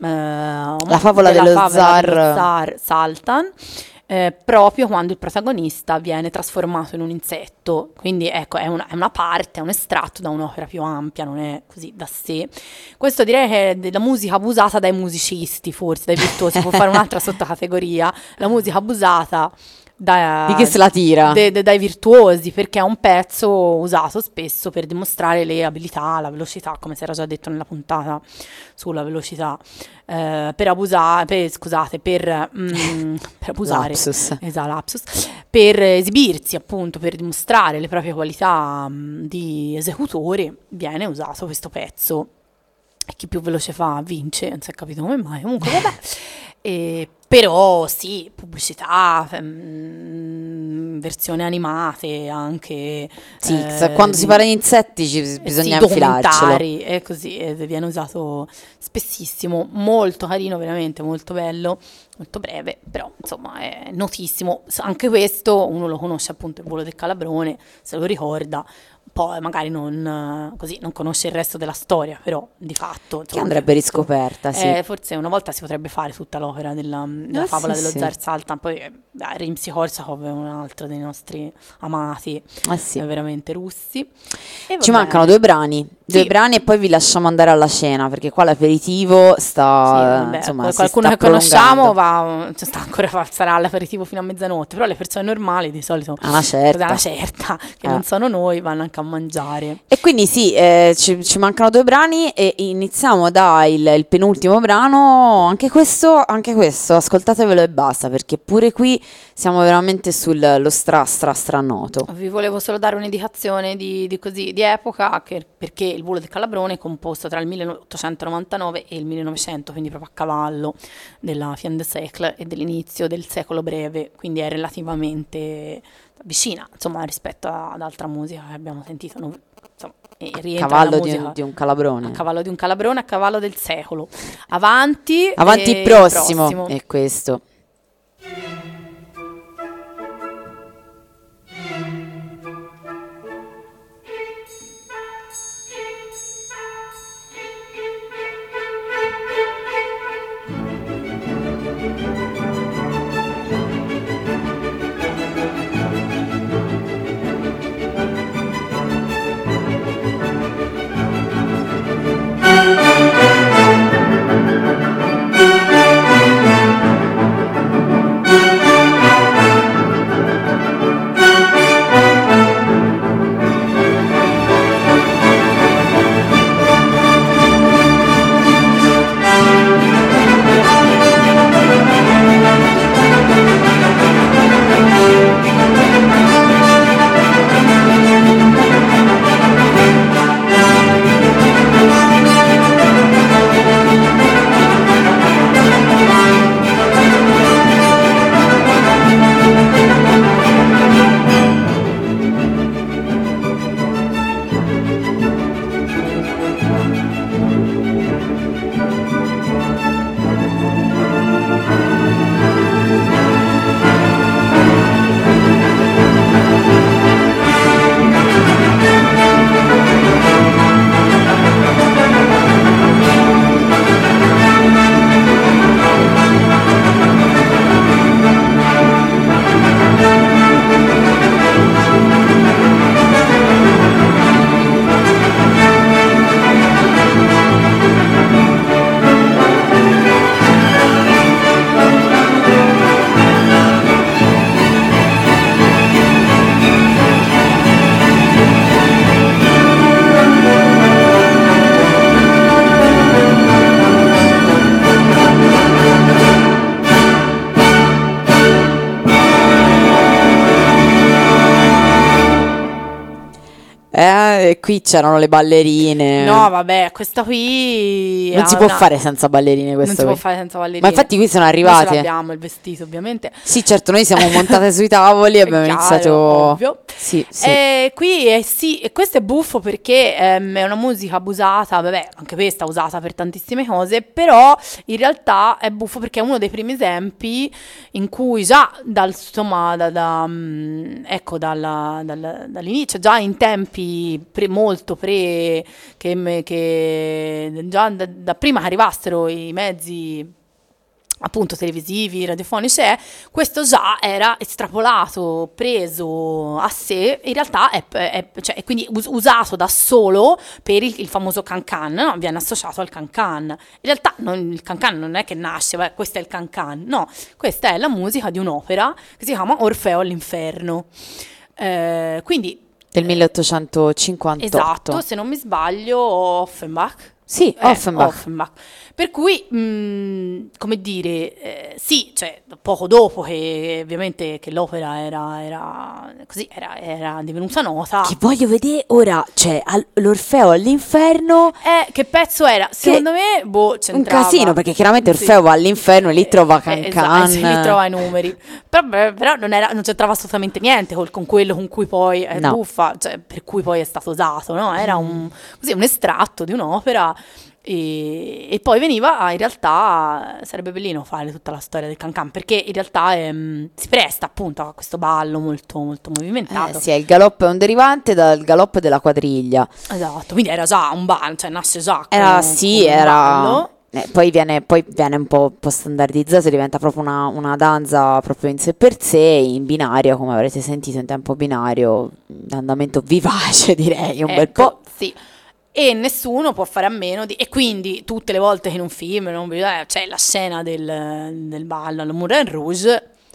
La favola dello zar Sultan. Proprio quando il protagonista viene trasformato in un insetto, quindi ecco, è una parte, è un estratto da un'opera più ampia, non è così da sé. Questo direi che è della musica abusata dai musicisti, forse dai virtuosi, può fare un'altra sottocategoria, la musica abusata di chi se la tira dai virtuosi, perché è un pezzo usato spesso per dimostrare le abilità, la velocità, come si era già detto nella puntata sulla velocità, per abusare, per abusare, lapsus. Esatto, lapsus, per esibirsi, appunto, per dimostrare le proprie qualità di esecutore, viene usato questo pezzo. E chi più veloce fa vince, non si è capito come mai, comunque vabbè. Però sì, pubblicità, versioni animate anche. Sì, quando si parla di insetti bisogna infilarcelo. E così, viene usato spessissimo, molto carino, veramente molto bello, molto breve, però insomma è notissimo. Anche questo uno lo conosce, appunto, il volo del calabrone, se lo ricorda. Poi magari non conosce il resto della storia, però di fatto che andrebbe riscoperta, sì. Forse una volta si potrebbe fare tutta l'opera della favola dello zar Sultan. Poi Rimsky-Korsakov è un altro dei nostri amati, sì. Veramente russi. Ci mancano 2 brani, e poi vi lasciamo andare alla cena, perché qua l'aperitivo sta, insomma, qualcuno che conosciamo sta ancora, sarà all'aperitivo fino a mezzanotte, però le persone normali di solito una certa che non sono noi vanno anche a mangiare. E quindi sì, ci mancano 2 brani e iniziamo da il penultimo brano, anche questo, ascoltatevelo e basta, perché pure qui siamo veramente sullo stra noto. Vi volevo solo dare un'indicazione di epoca, perché Il volo del calabrone è composto tra il 1899 e il 1900, quindi proprio a cavallo della fin de siècle e dell'inizio del secolo breve, quindi è relativamente vicina, insomma, rispetto ad altra musica che abbiamo sentito. Insomma, e rientra Cavallo nella musica di un calabrone. a cavallo di un calabrone, a cavallo del secolo. Avanti, Avanti, prossimo. È questo. E qui c'erano le ballerine. No, vabbè, questa qui Non si può fare senza ballerine non questo si può qui. fare senza ballerine. Ma infatti qui sono Noi ce arrivati. l'abbiamo il vestito, ovviamente. Sì, certo, noi siamo montate sui tavoli e È abbiamo chiaro, iniziato. ovvio. Sì, sì. E qui sì, e questo è buffo perché è una musica abusata, vabbè, anche questa è usata per tantissime cose, però in realtà è buffo perché è uno dei primi esempi in cui già dall'inizio, già in tempi molto pre, che già da prima che arrivassero i mezzi appunto televisivi, radiofonici, questo già era estrapolato, preso a sé, in realtà cioè, è quindi usato da solo per il famoso can-can, no? Viene associato al can-can. In realtà il can-can non è che nasce, questo è il can-can, no, questa è la musica di un'opera che si chiama Orfeo all'inferno. Quindi Del 1858. esatto, se non mi sbaglio, Offenbach. Sì, Offenbach. Per cui, come dire, sì, cioè poco dopo che ovviamente che l'opera era divenuta nota. Che voglio vedere ora, cioè l'Orfeo all'inferno. Che pezzo era? Secondo me, c'entrava. Un casino, perché chiaramente Orfeo va all'inferno e lì trova can-can. Esatto, lì trova i numeri. Però non c'entrava assolutamente niente con quello con cui poi è buffa, cioè per cui poi è stato usato, no? Era un estratto di un'opera. E poi veniva, in realtà sarebbe bellino fare tutta la storia del can-can, perché in realtà si presta appunto a questo ballo molto, molto movimentato. Sì, il galoppo è un derivante dal galoppo della quadriglia. Esatto, quindi era già un ballo, cioè nasce già con, Era un ballo. Poi viene un po' standardizzato, diventa proprio una danza proprio in sé per sé, in binario, come avrete sentito in tempo binario, andamento vivace, direi, un bel po'. Sì. E nessuno può fare a meno di... E quindi tutte le volte che in un film c'è la scena del ballo al Moulin Rouge,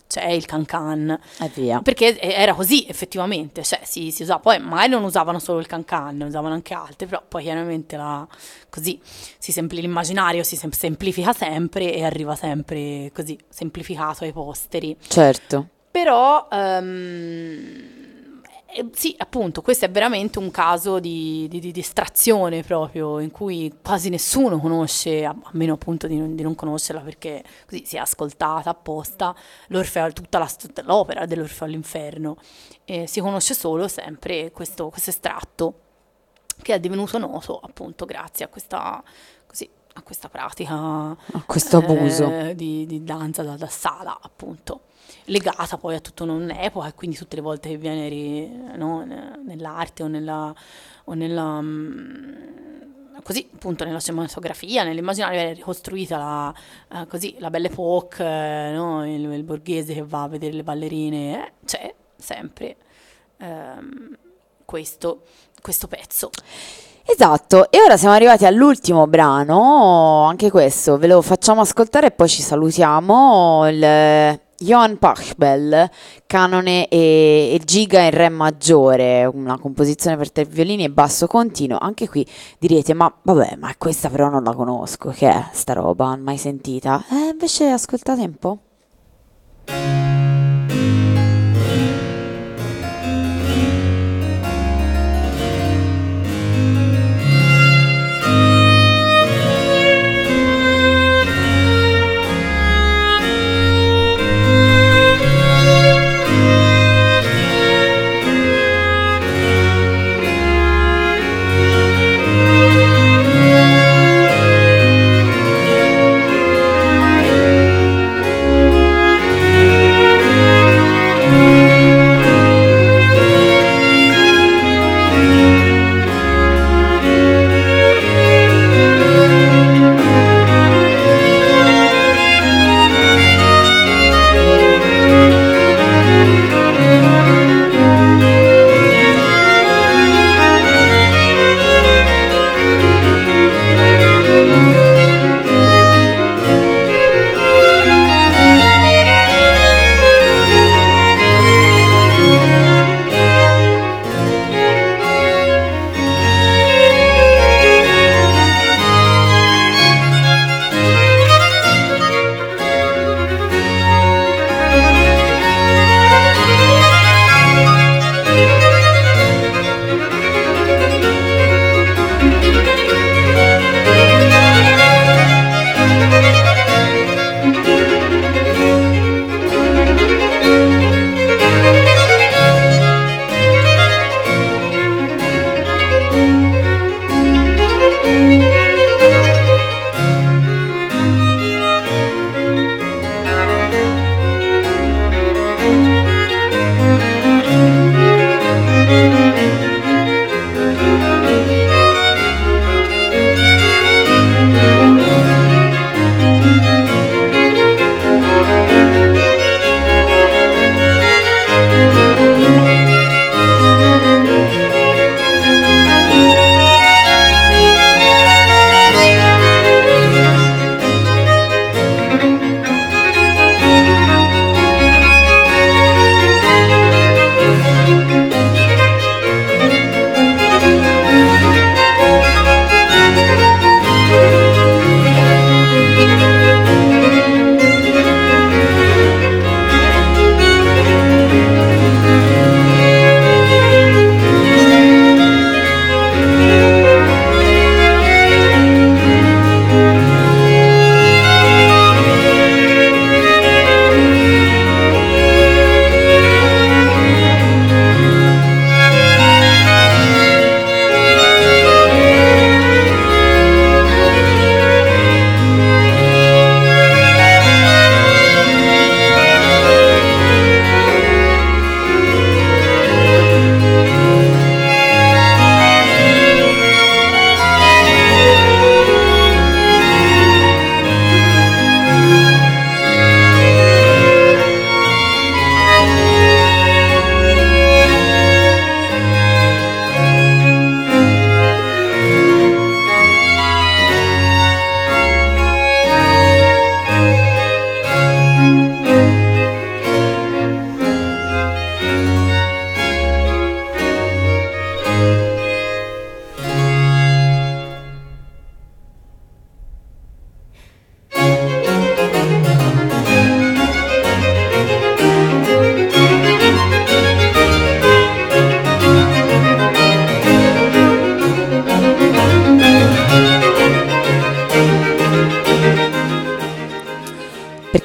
c'è il can-can, E via. perché era così effettivamente, cioè si usava, poi magari non usavano solo il can-can, usavano anche altri, però poi chiaramente così l'immaginario si semplifica sempre e arriva sempre così semplificato ai posteri. Certo. Però sì, appunto, questo è veramente un caso di distrazione proprio, in cui quasi nessuno conosce, a meno appunto di non conoscerla, perché così si è ascoltata apposta l'Orfeo, tutta l'opera dell'Orfeo all'Inferno. Si conosce solo sempre questo estratto, che è divenuto noto appunto grazie a questa pratica, A questo abuso. di danza da sala, appunto, legata poi a tutta un'epoca, e quindi tutte le volte che viene no, nell'arte o nella così appunto nella cinematografia, nell'immaginario, viene ricostruita così la Belle Époque, no? Il borghese che va a vedere le ballerine, c'è sempre questo pezzo. Esatto, e ora siamo arrivati all'ultimo brano, anche questo ve lo facciamo ascoltare e poi ci salutiamo, il Johann Pachelbel, canone e giga in re maggiore, una composizione per tre violini e basso continuo. Anche qui direte, ma vabbè, ma questa però non la conosco, che è sta roba, mai sentita? Invece ascoltate un po'.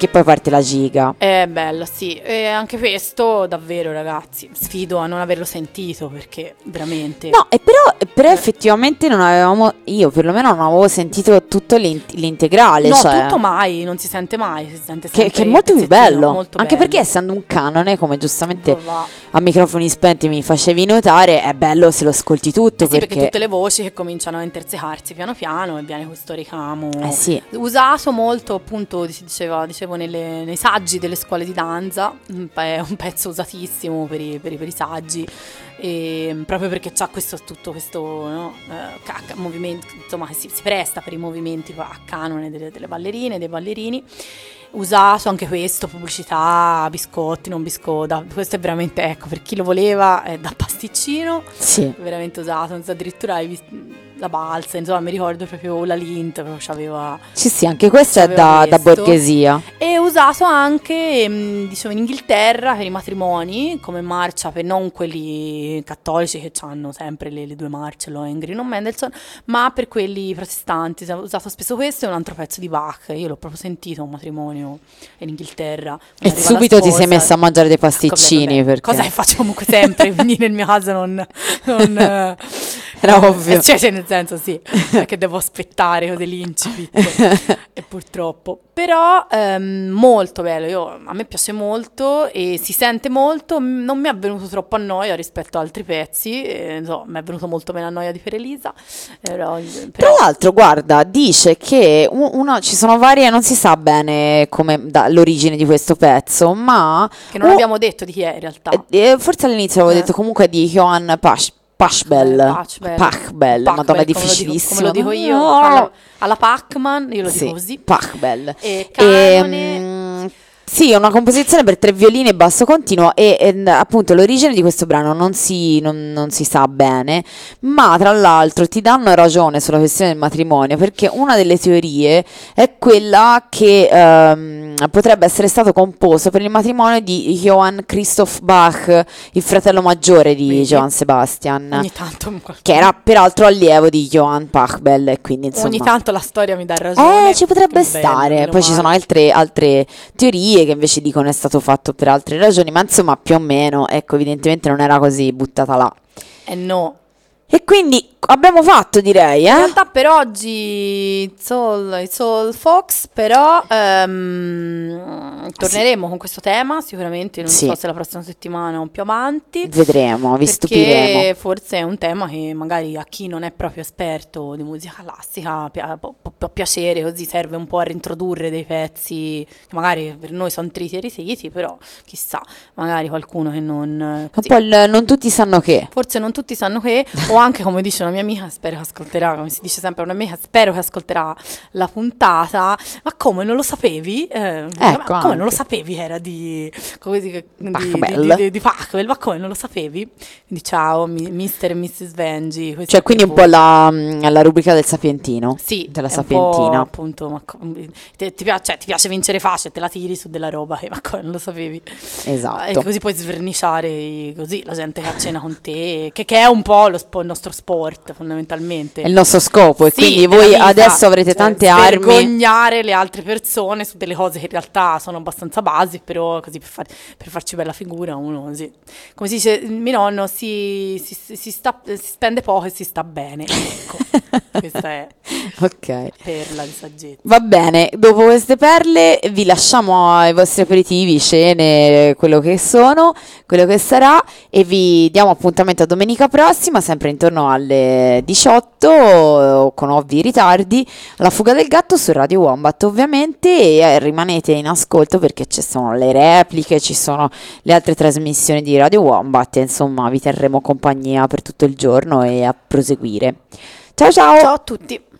perché poi parte la giga. È bello, sì, e anche questo davvero, ragazzi, sfido a non averlo sentito perché veramente... No, e però effettivamente non avevamo, io perlomeno non avevo sentito tutto l'integrale, No, cioè, tutto mai, non si sente mai, si sente che sempre è molto più pezzettino, bello, molto anche bello. perché essendo un canone, come giustamente Va. a microfoni spenti mi facevi notare, è bello se lo ascolti tutto, Sì, perché tutte le voci che cominciano a intersecarsi piano piano e viene questo ricamo sì. usato molto, appunto, dicevo nei saggi delle scuole di danza, è un pezzo usatissimo per i saggi, e proprio perché c'ha tutto questo, no, movimento, insomma, che si presta per i movimenti a canone delle ballerine, dei ballerini. Usato anche questo, pubblicità, biscotti, non biscotti, questo è veramente, ecco, per chi lo voleva è da pasticcino, Sì. veramente usato, addirittura la balsa, insomma mi ricordo proprio la Lint, proprio c'aveva... Sì, anche questo è da questo. borghesia. E usato anche, diciamo, in Inghilterra per i matrimoni, come marcia, per non quelli cattolici che hanno sempre le due marce, Lohengrin o Mendelssohn, ma per quelli protestanti. Ho usato spesso questo e un altro pezzo di Bach. Io l'ho proprio sentito a un matrimonio in Inghilterra. E Arriva subito la ti sei sposa, messa a mangiare dei pasticcini. vabbè, Perché... cosa che faccio comunque sempre, quindi nel mio caso non era ovvio. cioè nel senso sì, perché devo aspettare cose l'incipit e purtroppo. Però molto bello, a me piace molto e si sente molto, non mi è venuto troppo a noia rispetto ad altri pezzi, mi è venuto molto meno a noia di Elisa. Tra l'altro, guarda, dice che ci sono varie, non si sa bene come l'origine di questo pezzo, ma... Che non abbiamo detto di chi è in realtà. Forse all'inizio avevo detto comunque di Johann Pachbel, madonna, è difficilissimo. Come lo dico io, alla Pacman, io lo dico così. Pachbel. E canone... Sì, è una composizione per 3 violini e basso continuo e appunto l'origine di questo brano non si sa bene, ma tra l'altro ti danno ragione sulla questione del matrimonio, perché una delle teorie è quella che potrebbe essere stato composto per il matrimonio di Johann Christoph Bach, il fratello maggiore di Johann Sebastian, ogni tanto che era peraltro allievo di Johann Pachbel, e quindi insomma ogni tanto la storia mi dà ragione. Ci potrebbe stare. Poi ci sono altre teorie che invece dicono è stato fatto per altre ragioni, ma insomma più o meno, ecco, evidentemente non era così buttata là. No. E quindi abbiamo fatto, direi, In realtà per oggi it's all Fox, però torneremo con questo tema sicuramente, non so se la prossima settimana o più avanti. Vedremo, vi stupiremo. Perché forse è un tema che magari a chi non è proprio esperto di musica classica può piacere, così serve un po' a reintrodurre dei pezzi che magari per noi sono triti e risiti, però chissà, magari qualcuno che non... Un po' non tutti sanno che. Forse non tutti sanno che, o anche come dice una mia amica, spero che ascolterà, come si dice sempre a un'amica, spero che ascolterà la puntata. Ma come, non lo sapevi? Ecco, come non lo sapevi era di Pachbel. di Pachbel, ma come non lo sapevi? Quindi ciao Mr. e Mrs. Vengi. Cioè quindi un po' la rubrica del Sapientino. Sì, della Sapientina. Appunto, ma ti piace vincere facile, te la tiri su della roba che ma come non lo sapevi. Esatto. E così puoi sverniciare così la gente che a cena con te, che è un po' il nostro sport fondamentalmente. È il nostro scopo, e quindi voi vita, adesso avrete tante armi. Vergognare le altre persone su delle cose che in realtà sono abbastanza basi, però così per farci bella figura uno così. Come si dice, mio nonno si spende poco e si sta bene. Ecco, questa è perla di saggezza. Va bene, dopo queste perle vi lasciamo ai vostri aperitivi, cene, quello che sono, quello che sarà, e vi diamo appuntamento a domenica prossima, sempre intorno alle 18, con ovvi ritardi, alla Fuga del Gatto su Radio Wombat ovviamente, e rimanete in ascolto perché ci sono le repliche, ci sono le altre trasmissioni di Radio Wombat, e insomma vi terremo compagnia per tutto il giorno e a proseguire. Ciao ciao! Ciao a tutti!